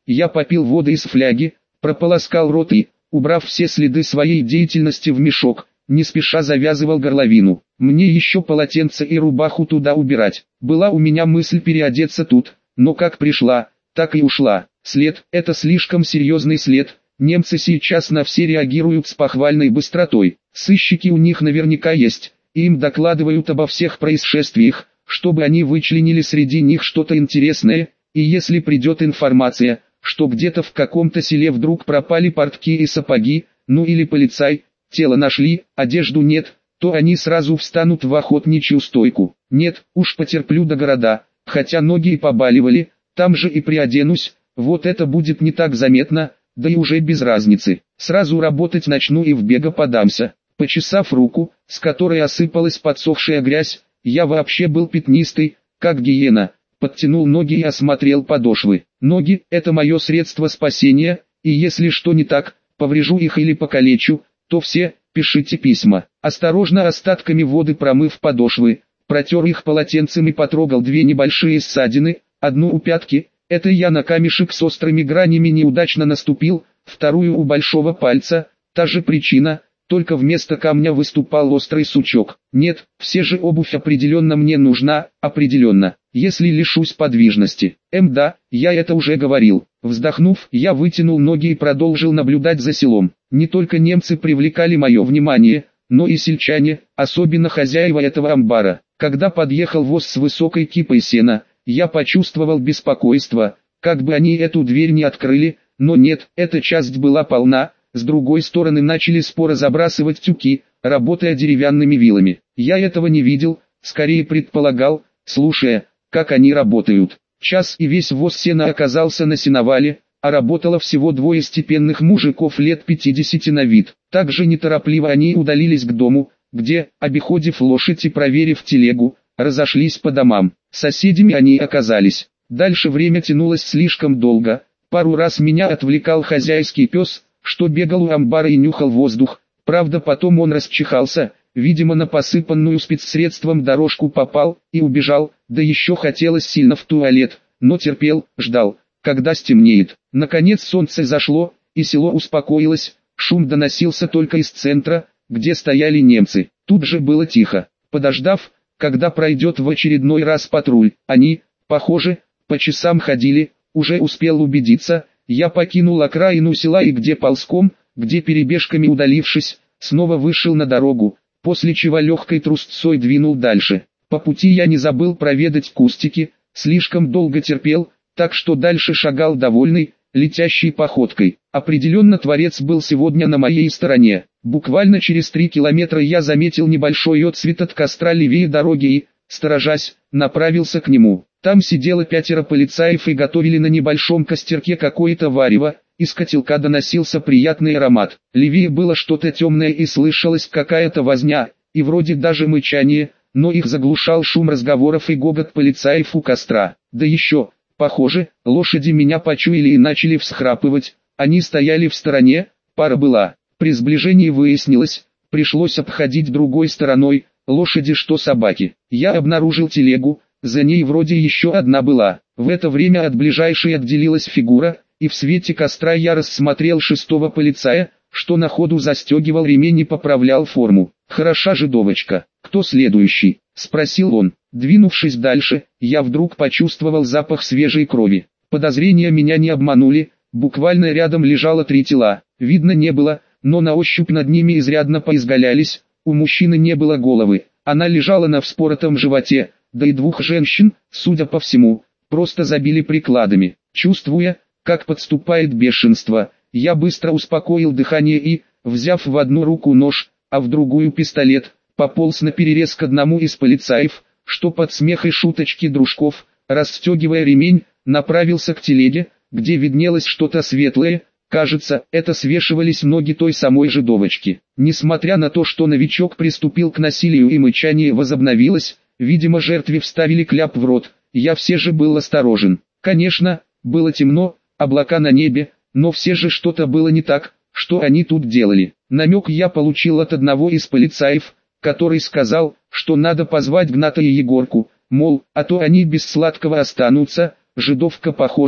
A: я попил воды из фляги, прополоскал рот и, убрав все следы своей деятельности в мешок, не спеша завязывал горловину. Мне еще полотенце и рубаху туда убирать. Была у меня мысль переодеться тут, но как пришла, так и ушла. След – это слишком серьезный след. Немцы сейчас на все реагируют с похвальной быстротой. Сыщики у них наверняка есть, и им докладывают обо всех происшествиях, чтобы они вычленили среди них что-то интересное, и если придет информация, что где-то в каком-то селе вдруг пропали портки и сапоги, ну или полицай, тело нашли, одежду нет, то они сразу встанут в охотничью стойку. Нет, уж потерплю до города, хотя ноги и побаливали, там же и приоденусь, вот это будет не так заметно, да и уже без разницы. Сразу работать начну и в бега подамся. Почесав руку, с которой осыпалась подсохшая грязь, я вообще был пятнистый, как гиена, подтянул ноги и осмотрел подошвы. Ноги – это мое средство спасения, и если что не так, поврежу их или покалечу, то все, пишите письма. Осторожно остатками воды промыв подошвы, протер их полотенцем и потрогал две небольшие ссадины, одну у пятки, это я на камешек с острыми гранями неудачно наступил, вторую у большого пальца, та же причина, только вместо камня выступал острый сучок. Нет, все же обувь определенно мне нужна, определенно, если лишусь подвижности. Эм да, я это уже говорил. Вздохнув, я вытянул ноги и продолжил наблюдать за селом. Не только немцы привлекали мое внимание, но и сельчане, особенно хозяева этого амбара. Когда подъехал воз с высокой кипой сена, я почувствовал беспокойство, как бы они эту дверь не открыли, но нет, эта часть была полна. С другой стороны начали споро забрасывать тюки, работая деревянными вилами. Я этого не видел, скорее предполагал, слушая, как они работают. Час и весь воз сена оказался на сеновале, а работало всего двое степенных мужиков лет пятидесяти на вид. Также неторопливо они удалились к дому, где, обиходив лошадь и проверив телегу, разошлись по домам. Соседями они оказались. Дальше время тянулось слишком долго, пару раз меня отвлекал хозяйский пес, что бегал у амбара и нюхал воздух, правда потом он расчихался, видимо на посыпанную спецсредством дорожку попал и убежал, да еще хотелось сильно в туалет, но терпел, ждал, когда стемнеет. Наконец солнце зашло, и село успокоилось, шум доносился только из центра, где стояли немцы. Тут же было тихо. Подождав, когда пройдет в очередной раз патруль, они, похоже, по часам ходили, уже успел убедиться. Я покинул окраину села и где ползком, где перебежками удалившись, снова вышел на дорогу, после чего легкой трусцой двинул дальше. По пути я не забыл проведать кустики, слишком долго терпел, так что дальше шагал довольный, летящей походкой. Определенно Творец был сегодня на моей стороне. Буквально через три километра я заметил небольшой отсвет от костра левее дороги и, сторожась, направился к нему. Там сидело пятеро полицаев и готовили на небольшом костерке какое-то варево, из котелка доносился приятный аромат. Левее было что-то темное и слышалась какая-то возня, и вроде даже мычание, но их заглушал шум разговоров и гогот полицаев у костра. Да еще, похоже, лошади меня почуяли и начали всхрапывать, они стояли в стороне, пара была. При сближении выяснилось, пришлось обходить другой стороной, лошади что собаки. Я обнаружил телегу. За ней вроде еще одна была. В это время от ближайшей отделилась фигура, и в свете костра я рассмотрел шестого полицая, что на ходу застегивал ремень и поправлял форму. «Хороша же довочка. Кто следующий?» – спросил он. Двинувшись дальше, я вдруг почувствовал запах свежей крови. Подозрения меня не обманули, буквально рядом лежало три тела. Видно не было, но на ощупь над ними изрядно поизгалялись. У мужчины не было головы, она лежала на вспоротом животе. Да и двух женщин, судя по всему, просто забили прикладами. Чувствуя, как подступает бешенство, я быстро успокоил дыхание и, взяв в одну руку нож, а в другую пистолет, пополз наперерез к одному из полицаев, что под смех и шуточки дружков, расстегивая ремень, направился к телеге, где виднелось что-то светлое. Кажется, это свешивались ноги той самой же довочки. Несмотря на то, что новичок приступил к насилию и мычание возобновилось, видимо жертве вставили кляп в рот, я все же был осторожен. Конечно, было темно, облака на небе, но все же что-то было не так, что они тут делали. Намек я получил от одного из полицаев, который сказал, что надо позвать Гната и Егорку, мол, а то они без сладкого останутся. Жидовка, похоже,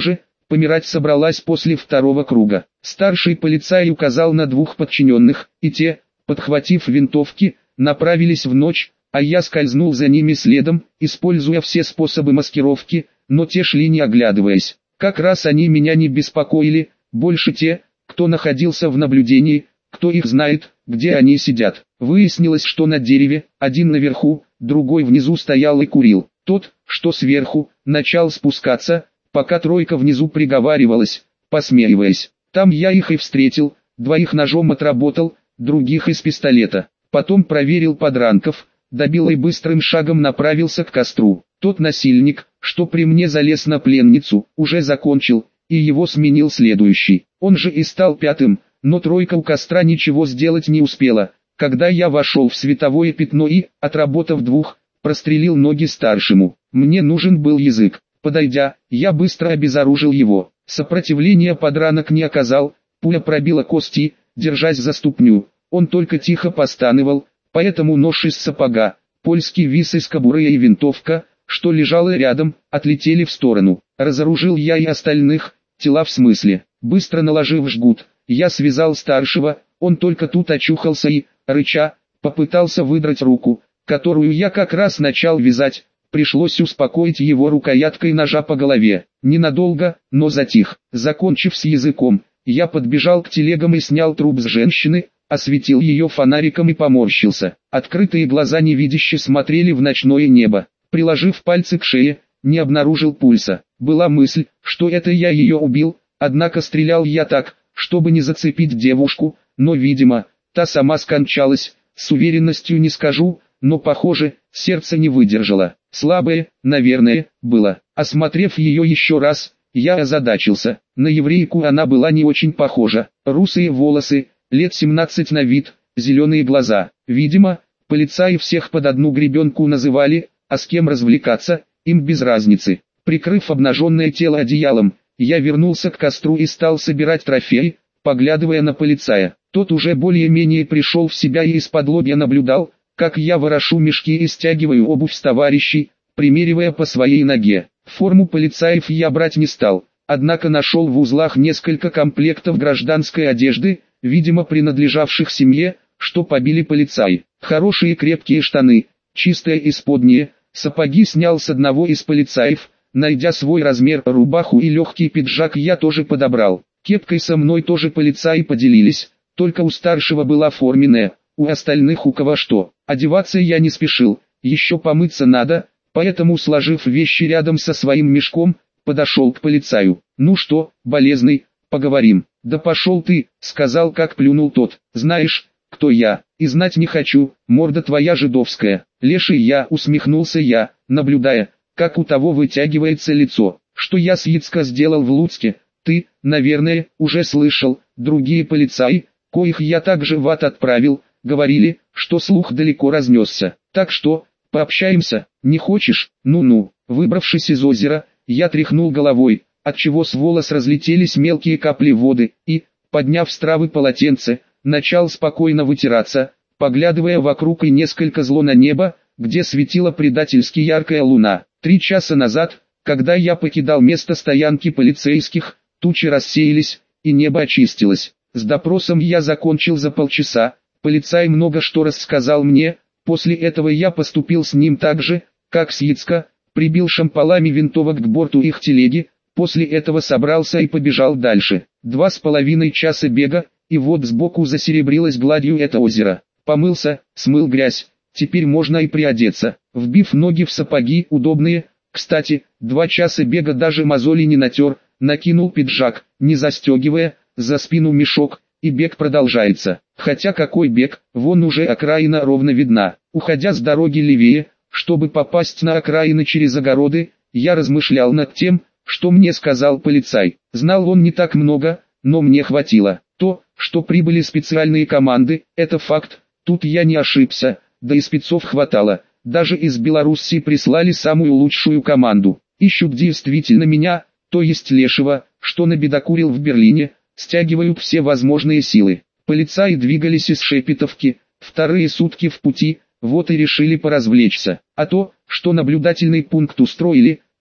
A: помирать собралась после второго круга. Старший полицай указал на двух подчиненных, и те, подхватив винтовки, направились в ночь, а я скользнул за ними следом, используя все способы маскировки, но те шли не оглядываясь. Как раз они меня не беспокоили, больше те, кто находился в наблюдении, кто их знает, где они сидят. Выяснилось, что на дереве, один наверху, другой внизу стоял и курил. Тот, что сверху, начал спускаться, пока тройка внизу приговаривалась, посмеиваясь. Там я их и встретил, двоих ножом отработал, других из пистолета. Потом проверил подранков, добил и быстрым шагом направился к костру. Тот насильник, что при мне залез на пленницу, уже закончил, и его сменил следующий. Он же и стал пятым, но тройка у костра ничего сделать не успела, когда я вошел в световое пятно и, отработав двух, прострелил ноги старшему. Мне нужен был язык. Подойдя, я быстро обезоружил его. Сопротивления подранок не оказал, пуля пробила кости, держась за ступню. Он только тихо постанывал, поэтому нож из сапога, польский вис из кобуры и винтовка, что лежала рядом, отлетели в сторону. Разоружил я и остальных, тела в смысле. Быстро наложив жгут, я связал старшего, он только тут очухался и, рыча, попытался выдрать руку, которую я как раз начал вязать. Пришлось успокоить его рукояткой ножа по голове. Ненадолго, но затих. Закончив с языком, я подбежал к телегам и снял труп с женщины, осветил ее фонариком и поморщился. Открытые глаза невидяще смотрели в ночное небо. Приложив пальцы к шее, не обнаружил пульса. Была мысль, что это я ее убил, однако стрелял я так, чтобы не зацепить девушку, но, видимо, та сама скончалась. С уверенностью не скажу, но, похоже, сердце не выдержало. Слабое, наверное, было. Осмотрев ее еще раз, я озадачился. На еврейку она была не очень похожа. Русые волосы, лет семнадцать на вид, зеленые глаза. Видимо, полицаи всех под одну гребенку называли, а с кем развлекаться, им без разницы. Прикрыв обнаженное тело одеялом, я вернулся к костру и стал собирать трофеи, поглядывая на полицая. Тот уже более-менее пришел в себя и из-под лобья наблюдал, как я ворошу мешки и стягиваю обувь с товарищей, примеривая по своей ноге. Форму полицаев я брать не стал, однако нашел в узлах несколько комплектов гражданской одежды, видимо принадлежавших семье, что побили полицаи. Хорошие крепкие штаны, чистое исподнее, сапоги снял с одного из полицаев, найдя свой размер, рубаху и легкий пиджак я тоже подобрал. Кепкой со мной тоже полицаи поделились, только у старшего была форменная, у остальных у кого что. Одеваться я не спешил, еще помыться надо, поэтому, сложив вещи рядом со своим мешком, подошел к полицаю. «Ну что, болезный, поговорим?» «Да пошел ты», — сказал, как плюнул тот. «Знаешь, кто я, и знать не хочу, морда твоя жидовская». «Леший я», — усмехнулся я, наблюдая, как у того вытягивается лицо. «Что я с Яцка сделал в Луцке, ты, наверное, уже слышал. Другие полицаи, коих я также в ад отправил, говорили, что слух далеко разнесся. Так что, пообщаемся, не хочешь?» «Ну-ну». Выбравшись из озера, я тряхнул головой, отчего с волос разлетелись мелкие капли воды, и, подняв с травы полотенце, начал спокойно вытираться, поглядывая вокруг и несколько зло на небо, где светила предательски яркая луна. Три часа назад, когда я покидал место стоянки полицейских, тучи рассеялись, и небо очистилось. С допросом я закончил за полчаса, полицай много что рассказал мне, после этого я поступил с ним так же, как с Яцка, прибил шампалами винтовок к борту их телеги, после этого собрался и побежал дальше. Два с половиной часа бега, и вот сбоку засеребрилось гладью это озеро. Помылся, смыл грязь, теперь можно и приодеться. Вбив ноги в сапоги, удобные, кстати, два часа бега даже мозоли не натер, накинул пиджак, не застегивая, за спину мешок, и бег продолжается. Хотя какой бег, вон уже окраина ровно видна. Уходя с дороги левее, чтобы попасть на окраины через огороды, я размышлял над тем, что мне сказал полицай. Знал он не так много, но мне хватило. То, что прибыли специальные команды, это факт, тут я не ошибся, да и спецов хватало. Даже из Белоруссии прислали самую лучшую команду. Ищут действительно меня, то есть Лешего, что набедокурил в Берлине, стягивают все возможные силы. Полицаи двигались из Шепетовки, вторые сутки в пути, вот и решили поразвлечься. А то, что наблюдательный пункт устроили,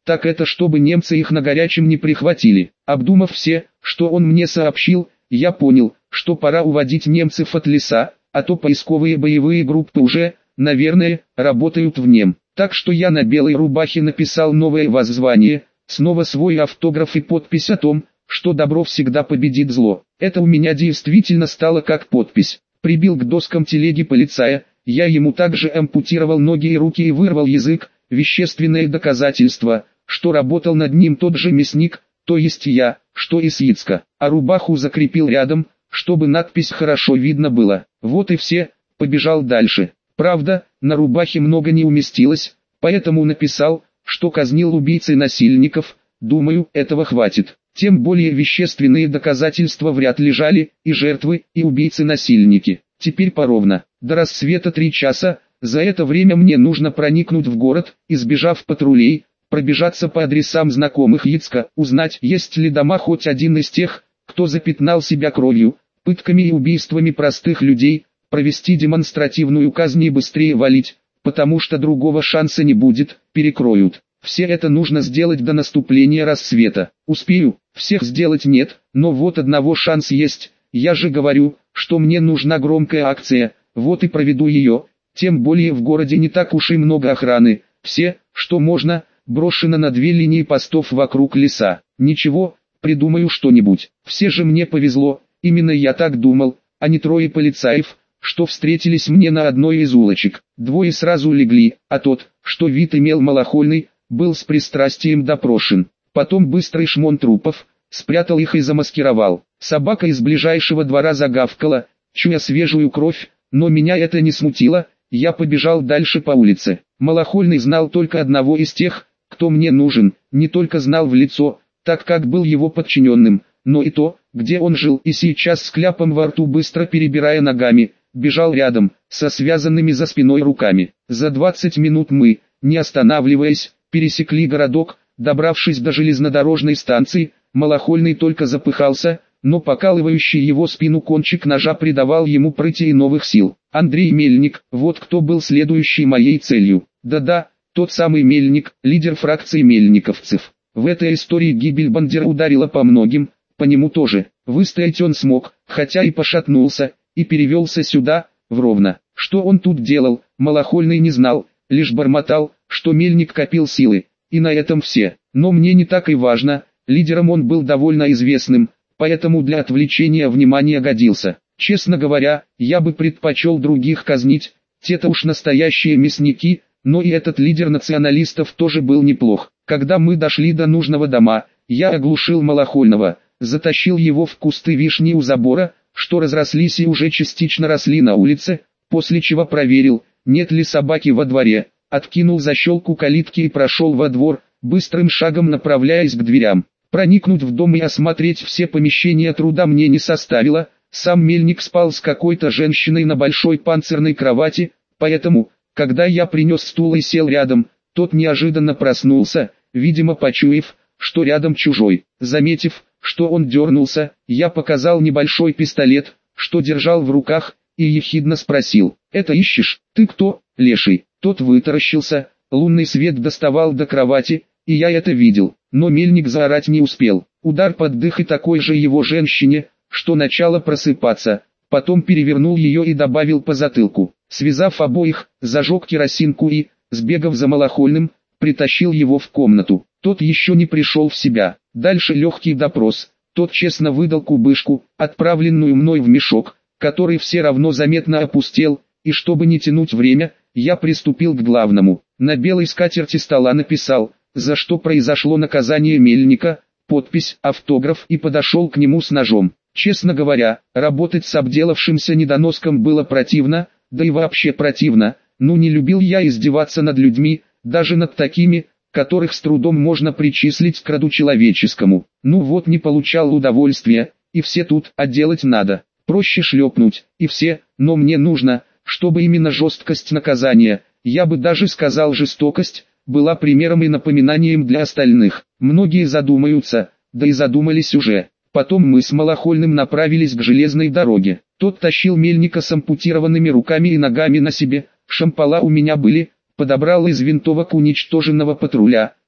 A: так это чтобы немцы их на горячем не прихватили. Обдумав все, что он мне сообщил, я понял, что пора уводить немцев от леса, а то поисковые боевые группы уже, наверное, работают в нем. Так что я на белой рубахе написал новое воззвание, снова свой автограф и подпись о том, что добро всегда победит зло. Это у меня действительно стало как подпись. Прибил к доскам телеги полицая, я ему также ампутировал ноги и руки и вырвал язык, вещественное доказательство, что работал над ним тот же мясник, то есть я, что и Яицка, а рубаху закрепил рядом, чтобы надпись хорошо видно было. Вот и все, побежал дальше. Правда, на рубахе много не уместилось, поэтому написал, что казнил убийц и насильников, думаю, этого хватит. Тем более вещественные доказательства в ряд лежали, и жертвы, и убийцы-насильники. Теперь поровну. До рассвета три часа, за это время мне нужно проникнуть в город, избежав патрулей, пробежаться по адресам знакомых Яицка, узнать, есть ли дома хоть один из тех, кто запятнал себя кровью, пытками и убийствами простых людей, провести демонстративную казнь и быстрее валить, потому что другого шанса не будет, перекроют. Все это нужно сделать до наступления рассвета. Успею, всех сделать нет, но вот одного шанс есть, я же говорю, что мне нужна громкая акция, вот и проведу ее, тем более в городе не так уж и много охраны, все, что можно, брошено на две линии постов вокруг леса. Ничего, придумаю что-нибудь. Все же мне повезло, именно я так думал, а не трое полицаев, что встретились мне на одной из улочек. Двое сразу легли, а тот, что вид имел малохольный, был с пристрастием допрошен. Потом быстрый шмон трупов, спрятал их и замаскировал. Собака из ближайшего двора загавкала, чуя свежую кровь, но меня это не смутило, я побежал дальше по улице. Малохольный знал только одного из тех, кто мне нужен, не только знал в лицо, так как был его подчиненным, но и то, где он жил, и сейчас с кляпом во рту, быстро перебирая ногами, бежал рядом, со связанными за спиной руками. За двадцать минут мы, не останавливаясь, пересекли городок. Добравшись до железнодорожной станции, Малохольный только запыхался, но покалывающий его спину кончик ножа придавал ему прыти и новых сил. Андрей Мельник, вот кто был следующей моей целью. Да-да, тот самый Мельник, лидер фракции мельниковцев. В этой истории гибель Бандера ударила по многим, по нему тоже. Выстоять он смог, хотя и пошатнулся, и перевелся сюда, в Ровно. Что он тут делал, Малохольный не знал, лишь бормотал, что Мельник копил силы. И на этом все. Но мне не так и важно, лидером он был довольно известным, поэтому для отвлечения внимания годился. Честно говоря, я бы предпочел других казнить, те-то уж настоящие мясники, но и этот лидер националистов тоже был неплох. Когда мы дошли до нужного дома, я оглушил Малохольного, затащил его в кусты вишни у забора, что разрослись и уже частично росли на улице, после чего проверил, нет ли собаки во дворе. Откинул защелку калитки и прошел во двор, быстрым шагом направляясь к дверям. Проникнуть в дом и осмотреть все помещения труда мне не составило, сам Мельник спал с какой-то женщиной на большой панцирной кровати, поэтому, когда я принес стул и сел рядом, тот неожиданно проснулся, видимо почуяв, что рядом чужой. Заметив, что он дернулся, я показал небольшой пистолет, что держал в руках, и ехидно спросил: «Это ищешь? Ты кто, леший?» Тот вытаращился, лунный свет доставал до кровати, и я это видел, но Мельник заорать не успел. Удар под дых и такой же его женщине, что начала просыпаться, потом перевернул ее и добавил по затылку. Связав обоих, зажег керосинку и, сбегав за Малохольным, притащил его в комнату. Тот еще не пришел в себя. Дальше легкий допрос. Тот честно выдал кубышку, отправленную мной в мешок, который все равно заметно опустел, и чтобы не тянуть время, я приступил к главному. На белой скатерти стола написал, за что произошло наказание Мельника, подпись, автограф, и подошел к нему с ножом. Честно говоря, работать с обделавшимся недоноском было противно, да и вообще противно. Ну не любил я издеваться над людьми, даже над такими, которых с трудом можно причислить к роду человеческому. Ну вот не получал удовольствия, и все тут, а делать надо. Проще шлепнуть, и все, но мне нужно, чтобы именно жесткость наказания, я бы даже сказал жестокость, была примером и напоминанием для остальных. Многие задумаются, да и задумались уже. Потом мы с Малохольным направились к железной дороге. Тот тащил Мельника с ампутированными руками и ногами на себе, шампала у меня были, подобрал из винтовок уничтоженного патруля,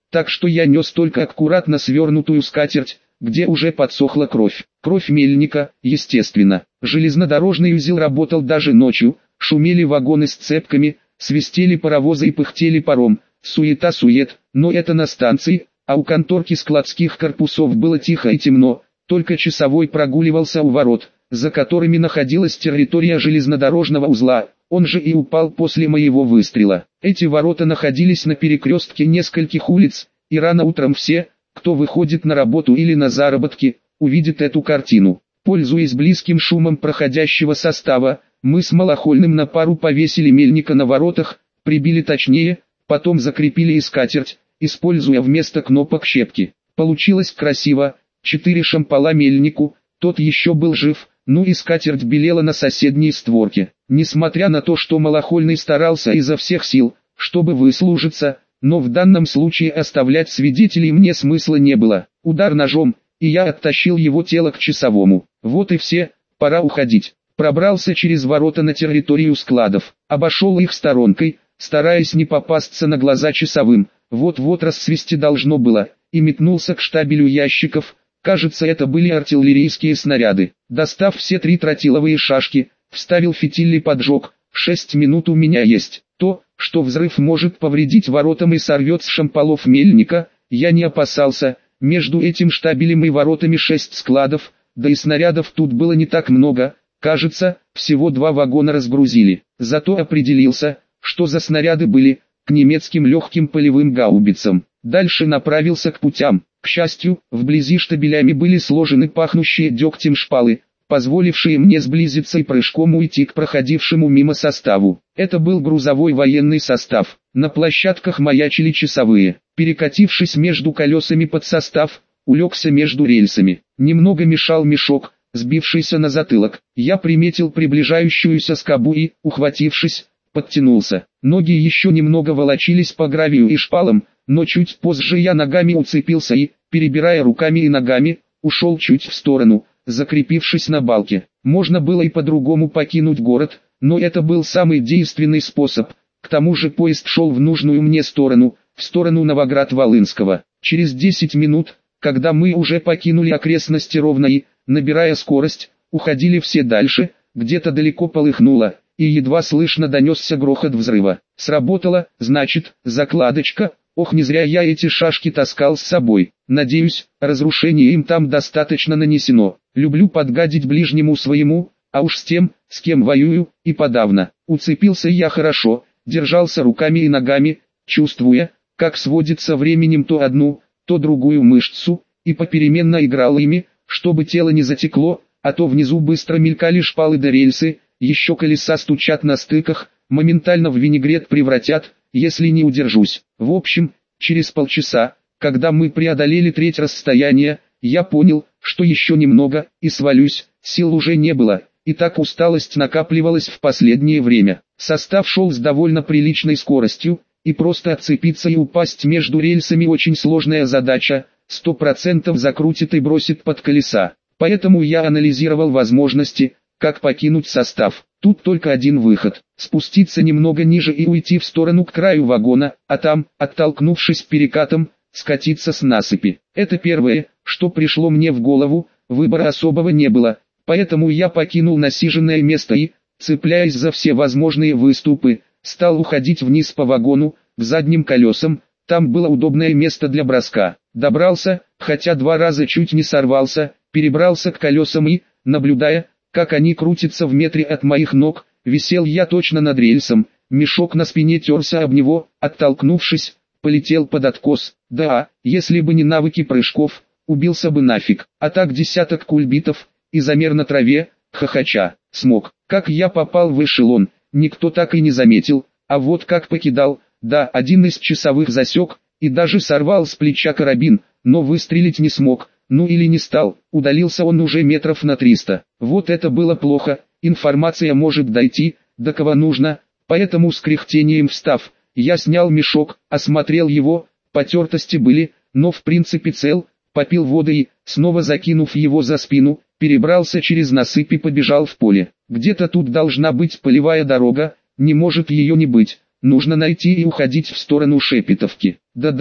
A: так что я нес только аккуратно свернутую скатерть, где уже подсохла кровь. Кровь мельника, естественно. Железнодорожный узел работал даже ночью, шумели вагоны с цепками, свистели паровозы и пыхтели паром. Суета-сует, но это на станции, а у конторки складских корпусов было тихо и темно, только часовой прогуливался у ворот, за которыми находилась территория железнодорожного узла. Он же и упал после моего выстрела. Эти ворота находились на перекрестке нескольких улиц, и рано утром все, кто выходит на работу или на заработки, увидит эту картину. Пользуясь близким шумом проходящего состава, мы с Малахольным на пару повесили мельника на воротах, прибили точнее, потом закрепили и скатерть, используя вместо кнопок щепки. Получилось красиво, четыре шампала мельнику, тот еще был жив, ну и скатерть белела на соседней створке. Несмотря на то, что Малахольный старался изо всех сил, чтобы выслужиться, но в данном случае оставлять свидетелей мне смысла не было. Удар ножом, и я оттащил его тело к часовому. Вот и все, пора уходить. Пробрался через ворота на территорию складов, обошел их сторонкой, стараясь не попасться на глаза часовым, вот-вот рассвести должно было, и метнулся к штабелю ящиков. Кажется, это были артиллерийские снаряды. Достав все три тротиловые шашки, вставил фитиль и поджег. Шесть минут у меня есть. То, что взрыв может повредить воротам и сорвет с шампалов мельника, я не опасался. Между этим штабелем и воротами шесть складов, да и снарядов тут было не так много. Кажется, всего два вагона разгрузили. Зато определился, что за снаряды были, к немецким легким полевым гаубицам. Дальше направился к путям. К счастью, вблизи штабелями были сложены пахнущие дегтем шпалы, позволившие мне сблизиться и прыжком уйти к проходившему мимо составу. Это был грузовой военный состав. На площадках маячили часовые. Перекатившись между колесами под состав, улегся между рельсами. Немного мешал мешок, сбившийся на затылок. Я приметил приближающуюся скобу и, ухватившись, подтянулся. Ноги еще немного волочились по гравию и шпалам, но чуть позже я ногами уцепился и, перебирая руками и ногами, ушел чуть в сторону, закрепившись на балке. Можно было и по-другому покинуть город, но это был самый действенный способ. К тому же поезд шел в нужную мне сторону, в сторону Новоград-Волынского. Через десять минут, когда мы уже покинули окрестности Ровно и, набирая скорость, уходили все дальше, где-то далеко полыхнуло, и едва слышно донесся грохот взрыва. Сработало, значит, закладочка. Ох, не зря я эти шашки таскал с собой. Надеюсь, разрушение им там достаточно нанесено. Люблю подгадить ближнему своему, а уж с тем, с кем воюю, и подавно. Уцепился я хорошо, держался руками и ногами, чувствуя, как сводится временем то одну, то другую мышцу, и попеременно играл ими, чтобы тело не затекло, а то внизу быстро мелькали шпалы да рельсы, еще колеса стучат на стыках, моментально в винегрет превратят, если не удержусь. В общем, через полчаса, когда мы преодолели треть расстояния, я понял, что еще немного, и свалюсь, сил уже не было, и так усталость накапливалась в последнее время. Состав шел с довольно приличной скоростью, и просто отцепиться и упасть между рельсами очень сложная задача, сто процентов закрутит и бросит под колеса. Поэтому я анализировал возможности, как покинуть состав. Тут только один выход – спуститься немного ниже и уйти в сторону к краю вагона, а там, оттолкнувшись перекатом, скатиться с насыпи. Это первое, что пришло мне в голову, выбора особого не было, поэтому я покинул насиженное место и, цепляясь за все возможные выступы, стал уходить вниз по вагону, к задним колесам. Там было удобное место для броска. Добрался, хотя два раза чуть не сорвался, перебрался к колесам и, наблюдая, как они крутятся в метре от моих ног, висел я точно над рельсом, мешок на спине терся об него, оттолкнувшись, полетел под откос. Да, если бы не навыки прыжков, убился бы нафиг. А так десяток кульбитов, и замер на траве, хохоча. Смог. Как я попал в эшелон, никто так и не заметил, а вот как покидал, да, один из часовых засек, и даже сорвал с плеча карабин, но выстрелить не смог. Ну или не стал, удалился он уже метров на триста. Вот это было плохо, информация может дойти, до кого нужно, поэтому с кряхтением встав, я снял мешок, осмотрел его, потертости были, но в принципе цел, попил воды и, снова закинув его за спину, перебрался через насыпь и побежал в поле. Где-то тут должна быть полевая дорога, не может ее не быть, нужно найти и уходить в сторону Шепетовки. Да-да,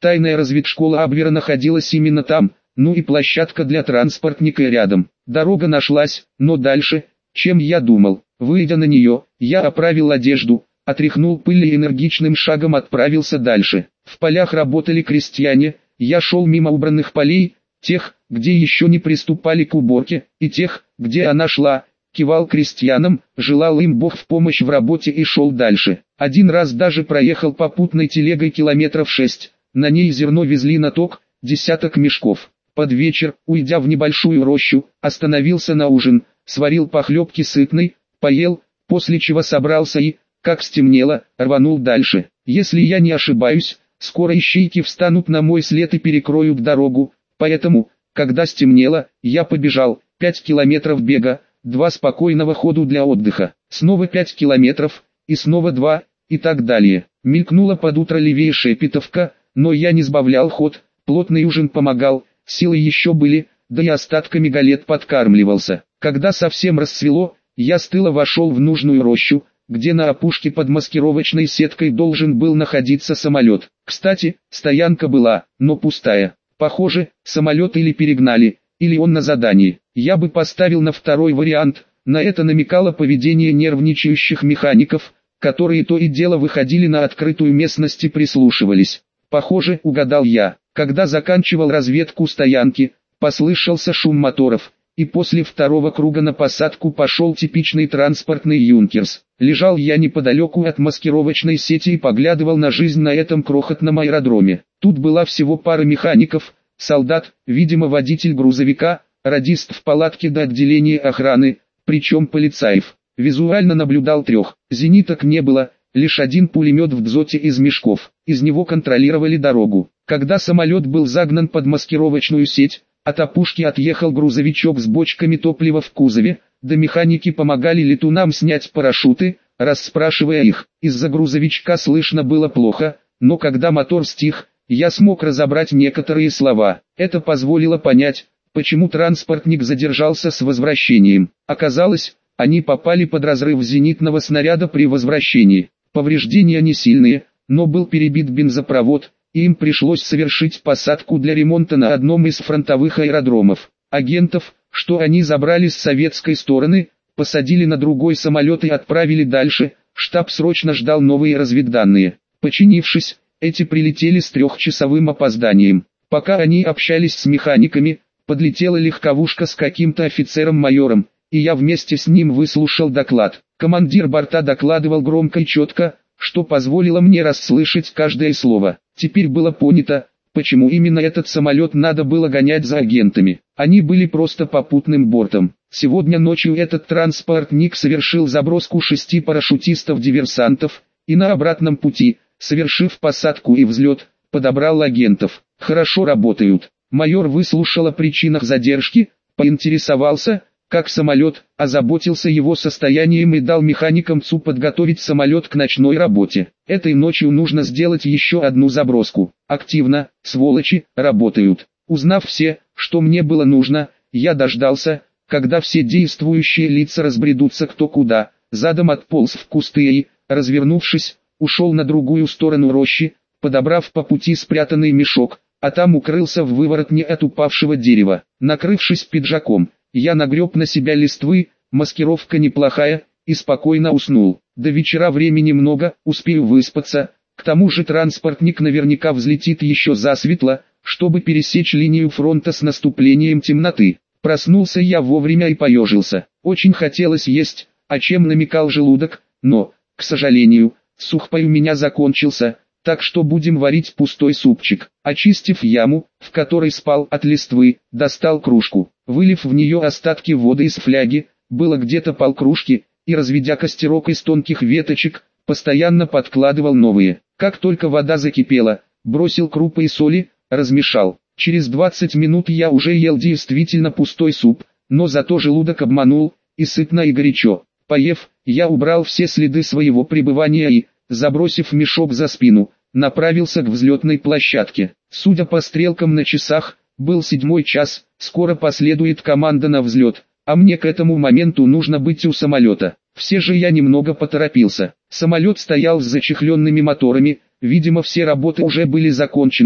A: Тайная разведшкола Абвера находилась именно там, ну и площадка для транспортника рядом. Дорога нашлась, но дальше, чем я думал. Выйдя на нее, я оправил одежду, отряхнул пыль и энергичным шагом отправился дальше. В полях работали крестьяне, я шел мимо убранных полей, тех, где еще не приступали к уборке, и тех, где она шла, кивал крестьянам, желал им Бог в помощь в работе и шел дальше. Один раз даже проехал попутной телегой километров шесть, на ней зерно везли на ток, десяток мешков. Под вечер, уйдя в небольшую рощу, остановился на ужин, сварил похлебки сытной, поел, после чего собрался и, как стемнело, рванул дальше. Если я не ошибаюсь, скоро ищейки встанут на мой след и перекроют дорогу, поэтому, когда стемнело, я побежал, пять километров бега, два спокойного ходу для отдыха, снова пять километров, и снова два, и так далее. Мелькнула под утро левее Шепетовка, но я не сбавлял ход, плотный ужин помогал, силы еще были, да и остатками галет подкармливался. Когда совсем рассвело, я с тыла вошел в нужную рощу, где на опушке под маскировочной сеткой должен был находиться самолет. Кстати, стоянка была, но пустая. Похоже, самолет или перегнали, или он на задании. Я бы поставил на второй вариант, на это намекало поведение нервничающих механиков, которые то и дело выходили на открытую местность и прислушивались. Похоже, угадал я. Когда заканчивал разведку стоянки, послышался шум моторов, и после второго круга на посадку пошел типичный транспортный «Юнкерс». Лежал я неподалеку от маскировочной сети и поглядывал на жизнь на этом крохотном аэродроме. Тут была всего пара механиков, солдат, видимо водитель грузовика, радист в палатке до отделения охраны, причем полицаев. Визуально наблюдал трех. Зениток не было, лишь один пулемет в дзоте из мешков. Из него контролировали дорогу. Когда самолет был загнан под маскировочную сеть, от опушки отъехал грузовичок с бочками топлива в кузове, да механики помогали летунам снять парашюты, расспрашивая их. Из-за грузовичка слышно было плохо, но когда мотор стих, я смог разобрать некоторые слова. Это позволило понять, почему транспортник задержался с возвращением. Оказалось, они попали под разрыв зенитного снаряда при возвращении. Повреждения не сильные, но был перебит бензопровод, и им пришлось совершить посадку для ремонта на одном из фронтовых аэродромов. Агентов, что они забрали с советской стороны, посадили на другой самолет и отправили дальше. Штаб срочно ждал новые разведданные. Починившись, эти прилетели с трехчасовым опозданием. Пока они общались с механиками, подлетела легковушка с каким-то офицером-майором, и я вместе с ним выслушал доклад. Командир борта докладывал громко и четко, что позволило мне расслышать каждое слово. Теперь было понято, почему именно этот самолет надо было гонять за агентами. Они были просто попутным бортом. Сегодня ночью этот транспортник совершил заброску шести парашютистов-диверсантов, и на обратном пути, совершив посадку и взлет, подобрал агентов. Хорошо работают. Майор выслушал о причинах задержки, поинтересовался, как самолет, озаботился его состоянием и дал механикам ЦУ подготовить самолет к ночной работе. Этой ночью нужно сделать еще одну заброску. Активно, сволочи, работают. Узнав все, что мне было нужно, я дождался, когда все действующие лица разбредутся кто куда, задом отполз в кусты и, развернувшись, ушел на другую сторону рощи, подобрав по пути спрятанный мешок, а там укрылся в выворотне от упавшего дерева. Накрывшись пиджаком, я нагреб на себя листвы, маскировка неплохая, и спокойно уснул. До вечера времени много, успею выспаться, к тому же транспортник наверняка взлетит еще засветло, чтобы пересечь линию фронта с наступлением темноты. Проснулся я вовремя и поежился. Очень хотелось есть, о чем намекал желудок, но, к сожалению, сухпай у меня закончился, так что будем варить пустой супчик. Очистив яму, в которой спал от листвы, достал кружку. Вылив в нее остатки воды из фляги, было где-то полкружки, и разведя костерок из тонких веточек, постоянно подкладывал новые. Как только вода закипела, бросил крупы и соли, размешал. Через двадцать минут я уже ел действительно пустой суп, но зато желудок обманул, и сытно и горячо. Поев, я убрал все следы своего пребывания и, забросив мешок за спину, направился к взлетной площадке. Судя по стрелкам на часах, был седьмой час, скоро последует команда на взлет, а мне к этому моменту нужно быть у самолета. Все же я немного поторопился. Самолет стоял с зачехленными моторами, видимо все работы уже были закончены,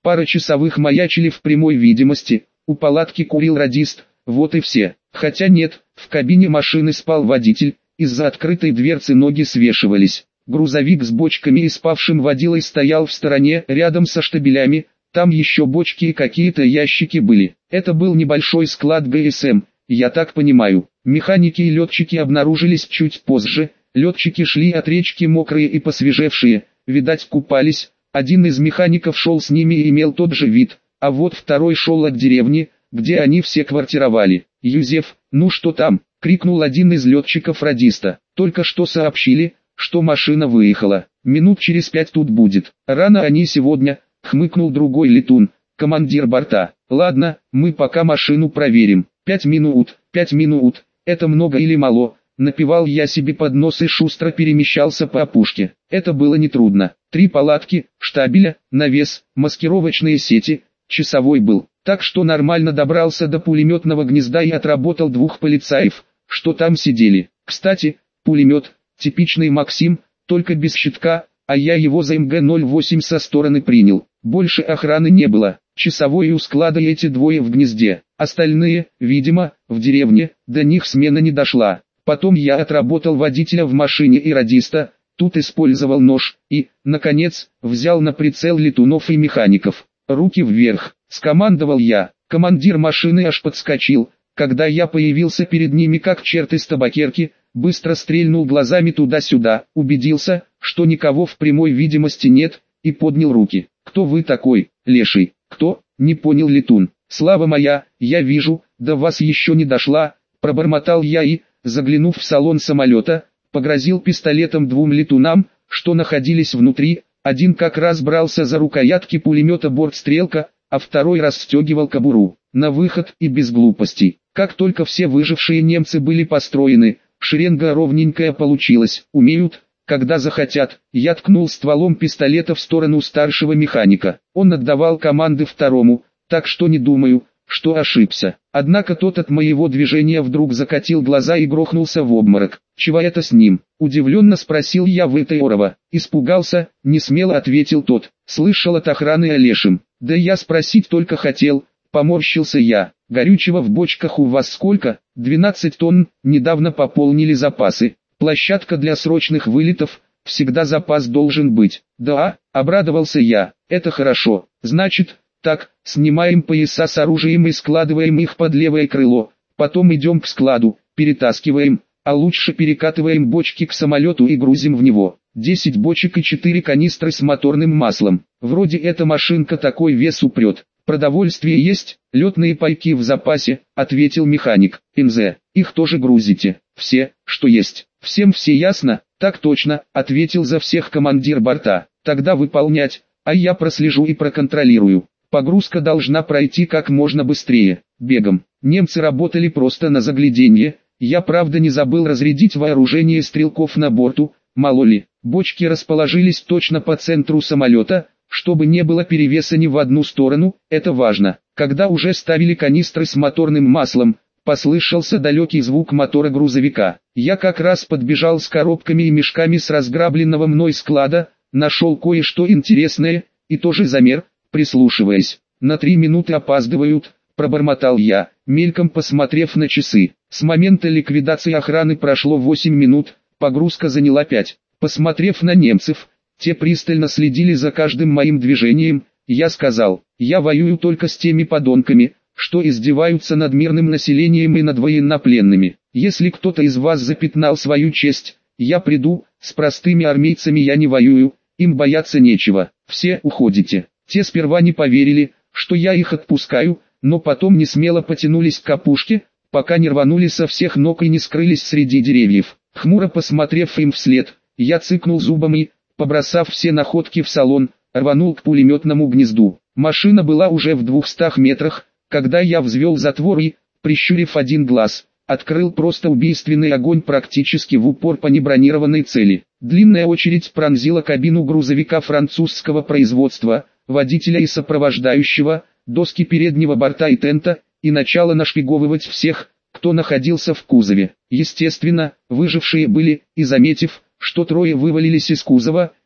A: Пара часовых маячили в прямой видимости, у палатки курил радист, вот и все. Хотя нет, в кабине машины спал водитель, из-за открытой дверцы ноги свешивались. Грузовик с бочками и спавшим водилой стоял в стороне, рядом со штабелями, там еще бочки и какие-то ящики были. Это был небольшой склад ГСМ, я так понимаю. Механики и летчики обнаружились чуть позже, летчики шли от речки мокрые и посвежевшие, видать купались. Один из механиков шел с ними и имел тот же вид, а вот второй шел от деревни, где они все квартировали. «Юзеф, ну что там?» — крикнул один из летчиков-радиста. «Только что сообщили, что машина выехала. Минут через пять тут будет. Рано они сегодня», — хмыкнул другой летун, командир борта. «Ладно, мы пока машину проверим. Пять минут, пять минут, это много или мало?» Напевал я себе под нос и шустро перемещался по опушке. Это было нетрудно. Три палатки, штабеля, навес, маскировочные сети, часовой был. Так что нормально добрался до пулеметного гнезда и отработал двух полицаев, что там сидели. Кстати, пулемет, типичный Максим, только без щитка, а я его за эм гэ ноль восемь со стороны принял. Больше охраны не было. Часовой и у склада и эти двое в гнезде. Остальные, видимо, в деревне, до них смена не дошла. Потом я отработал водителя в машине и радиста, тут использовал нож и, наконец, взял на прицел летунов и механиков. «Руки вверх!» — скомандовал я. Командир машины аж подскочил, когда я появился перед ними как черт из табакерки, быстро стрельнул глазами туда-сюда, убедился, что никого в прямой видимости нет, и поднял руки. «Кто вы такой, леший?» «Кто?» — не понял летун. «Слава моя, я вижу, до вас еще не дошла», — пробормотал я и, заглянув в салон самолета, погрозил пистолетом двум летунам, что находились внутри. Один как раз брался за рукоятки пулемета «Бортстрелка», а второй расстегивал кобуру. На выход и без глупостей. Как только все выжившие немцы были построены, шеренга ровненькая получилась. Умеют, когда захотят. Я ткнул стволом пистолета в сторону старшего механика. Он отдавал команды второму, так что не думаю, что ошибся. Однако тот от моего движения вдруг закатил глаза и грохнулся в обморок. «Чего это с ним?» — удивленно спросил я Вытайорова. «Испугался?» — несмело ответил тот. «Слышал от охраны о лешем». «Да я спросить только хотел», — поморщился я. «Горючего в бочках у вас сколько?» «двенадцать тонн, недавно пополнили запасы. Площадка для срочных вылетов, всегда запас должен быть». «Да», — обрадовался я, — «это хорошо. Значит, так, снимаем пояса с оружием и складываем их под левое крыло, потом идем к складу, перетаскиваем, а лучше перекатываем бочки к самолету и грузим в него. десять бочек и четыре канистры с моторным маслом. Вроде эта машинка такой вес упрет. Продовольствие есть, летные пайки в запасе», — ответил механик. «эм зэ, их тоже грузите?» «Все, что есть». «Всем все ясно?» «Так точно», — ответил за всех командир борта. «Тогда выполнять, а я прослежу и проконтролирую. Погрузка должна пройти как можно быстрее, бегом». Немцы работали просто на загляденье. Я правда не забыл разрядить вооружение стрелков на борту, мало ли. Бочки расположились точно по центру самолета, чтобы не было перевеса ни в одну сторону, это важно. Когда уже ставили канистры с моторным маслом, послышался далекий звук мотора грузовика. Я как раз подбежал с коробками и мешками с разграбленного мной склада, нашел кое-что интересное, и тоже замер, прислушиваясь. «На три минуты опаздывают», — пробормотал я, мельком посмотрев на часы. С момента ликвидации охраны прошло восемь минут, погрузка заняла пять. Посмотрев на немцев, те пристально следили за каждым моим движением, я сказал: «Я воюю только с теми подонками, что издеваются над мирным населением и над военнопленными. Если кто-то из вас запятнал свою честь, я приду, с простыми армейцами я не воюю, им бояться нечего, все уходите». Те сперва не поверили, что я их отпускаю, но потом не смело потянулись к опушке, пока не рванули со всех ног и не скрылись среди деревьев. Хмуро посмотрев им вслед, я цыкнул зубом и, побросав все находки в салон, рванул к пулеметному гнезду. Машина была уже в двухстах метрах, когда я взвел затвор и, прищурив один глаз, открыл просто убийственный огонь практически в упор по небронированной цели. Длинная очередь пронзила кабину грузовика французского производства, водителя и сопровождающего, доски переднего борта и тента, и начало нашпиговывать всех, кто находился в кузове. Естественно, выжившие были, и заметив, что трое вывалились из кузова,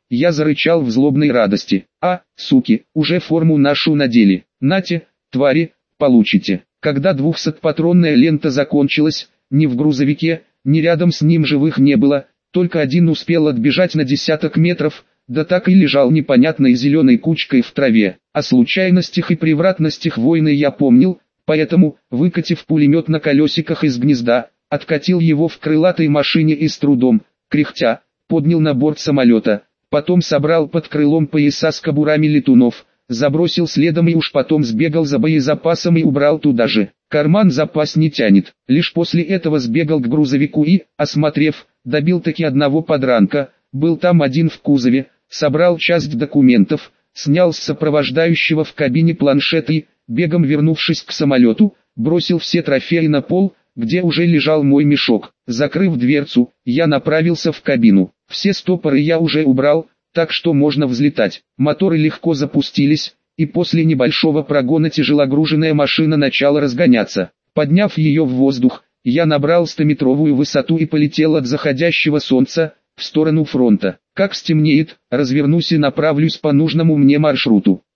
A: Я зарычал в злобной радости. А, суки, уже форму нашу надели. Нате, твари, получите. Когда двухсотпатронная лента закончилась, ни в грузовике, ни рядом с ним живых не было, только один успел отбежать на десяток метров, да так и лежал непонятной зеленой кучкой в траве. О случайностях и превратностях войны я помнил, поэтому, выкатив пулемет на колесиках из гнезда, откатил его в крылатой машине и с трудом, кряхтя, поднял на борт самолета, потом собрал под крылом пояса с кобурами летунов, забросил следом и уж потом сбегал за боезапасом и убрал туда же. Карман запас не тянет. Лишь после этого сбегал к грузовику и, осмотрев, добил таки одного подранка, был там один в кузове, собрал часть документов, снял с сопровождающего в кабине планшет и, бегом вернувшись к самолету, бросил все трофеи на пол, где уже лежал мой мешок. Закрыв дверцу, я направился в кабину. Все стопоры я уже убрал, так что можно взлетать. Моторы легко запустились, и после небольшого прогона тяжелогруженная машина начала разгоняться. Подняв ее в воздух, я набрал стометровую высоту и полетел от заходящего солнца в сторону фронта. Как стемнеет, развернусь и направлюсь по нужному мне маршруту.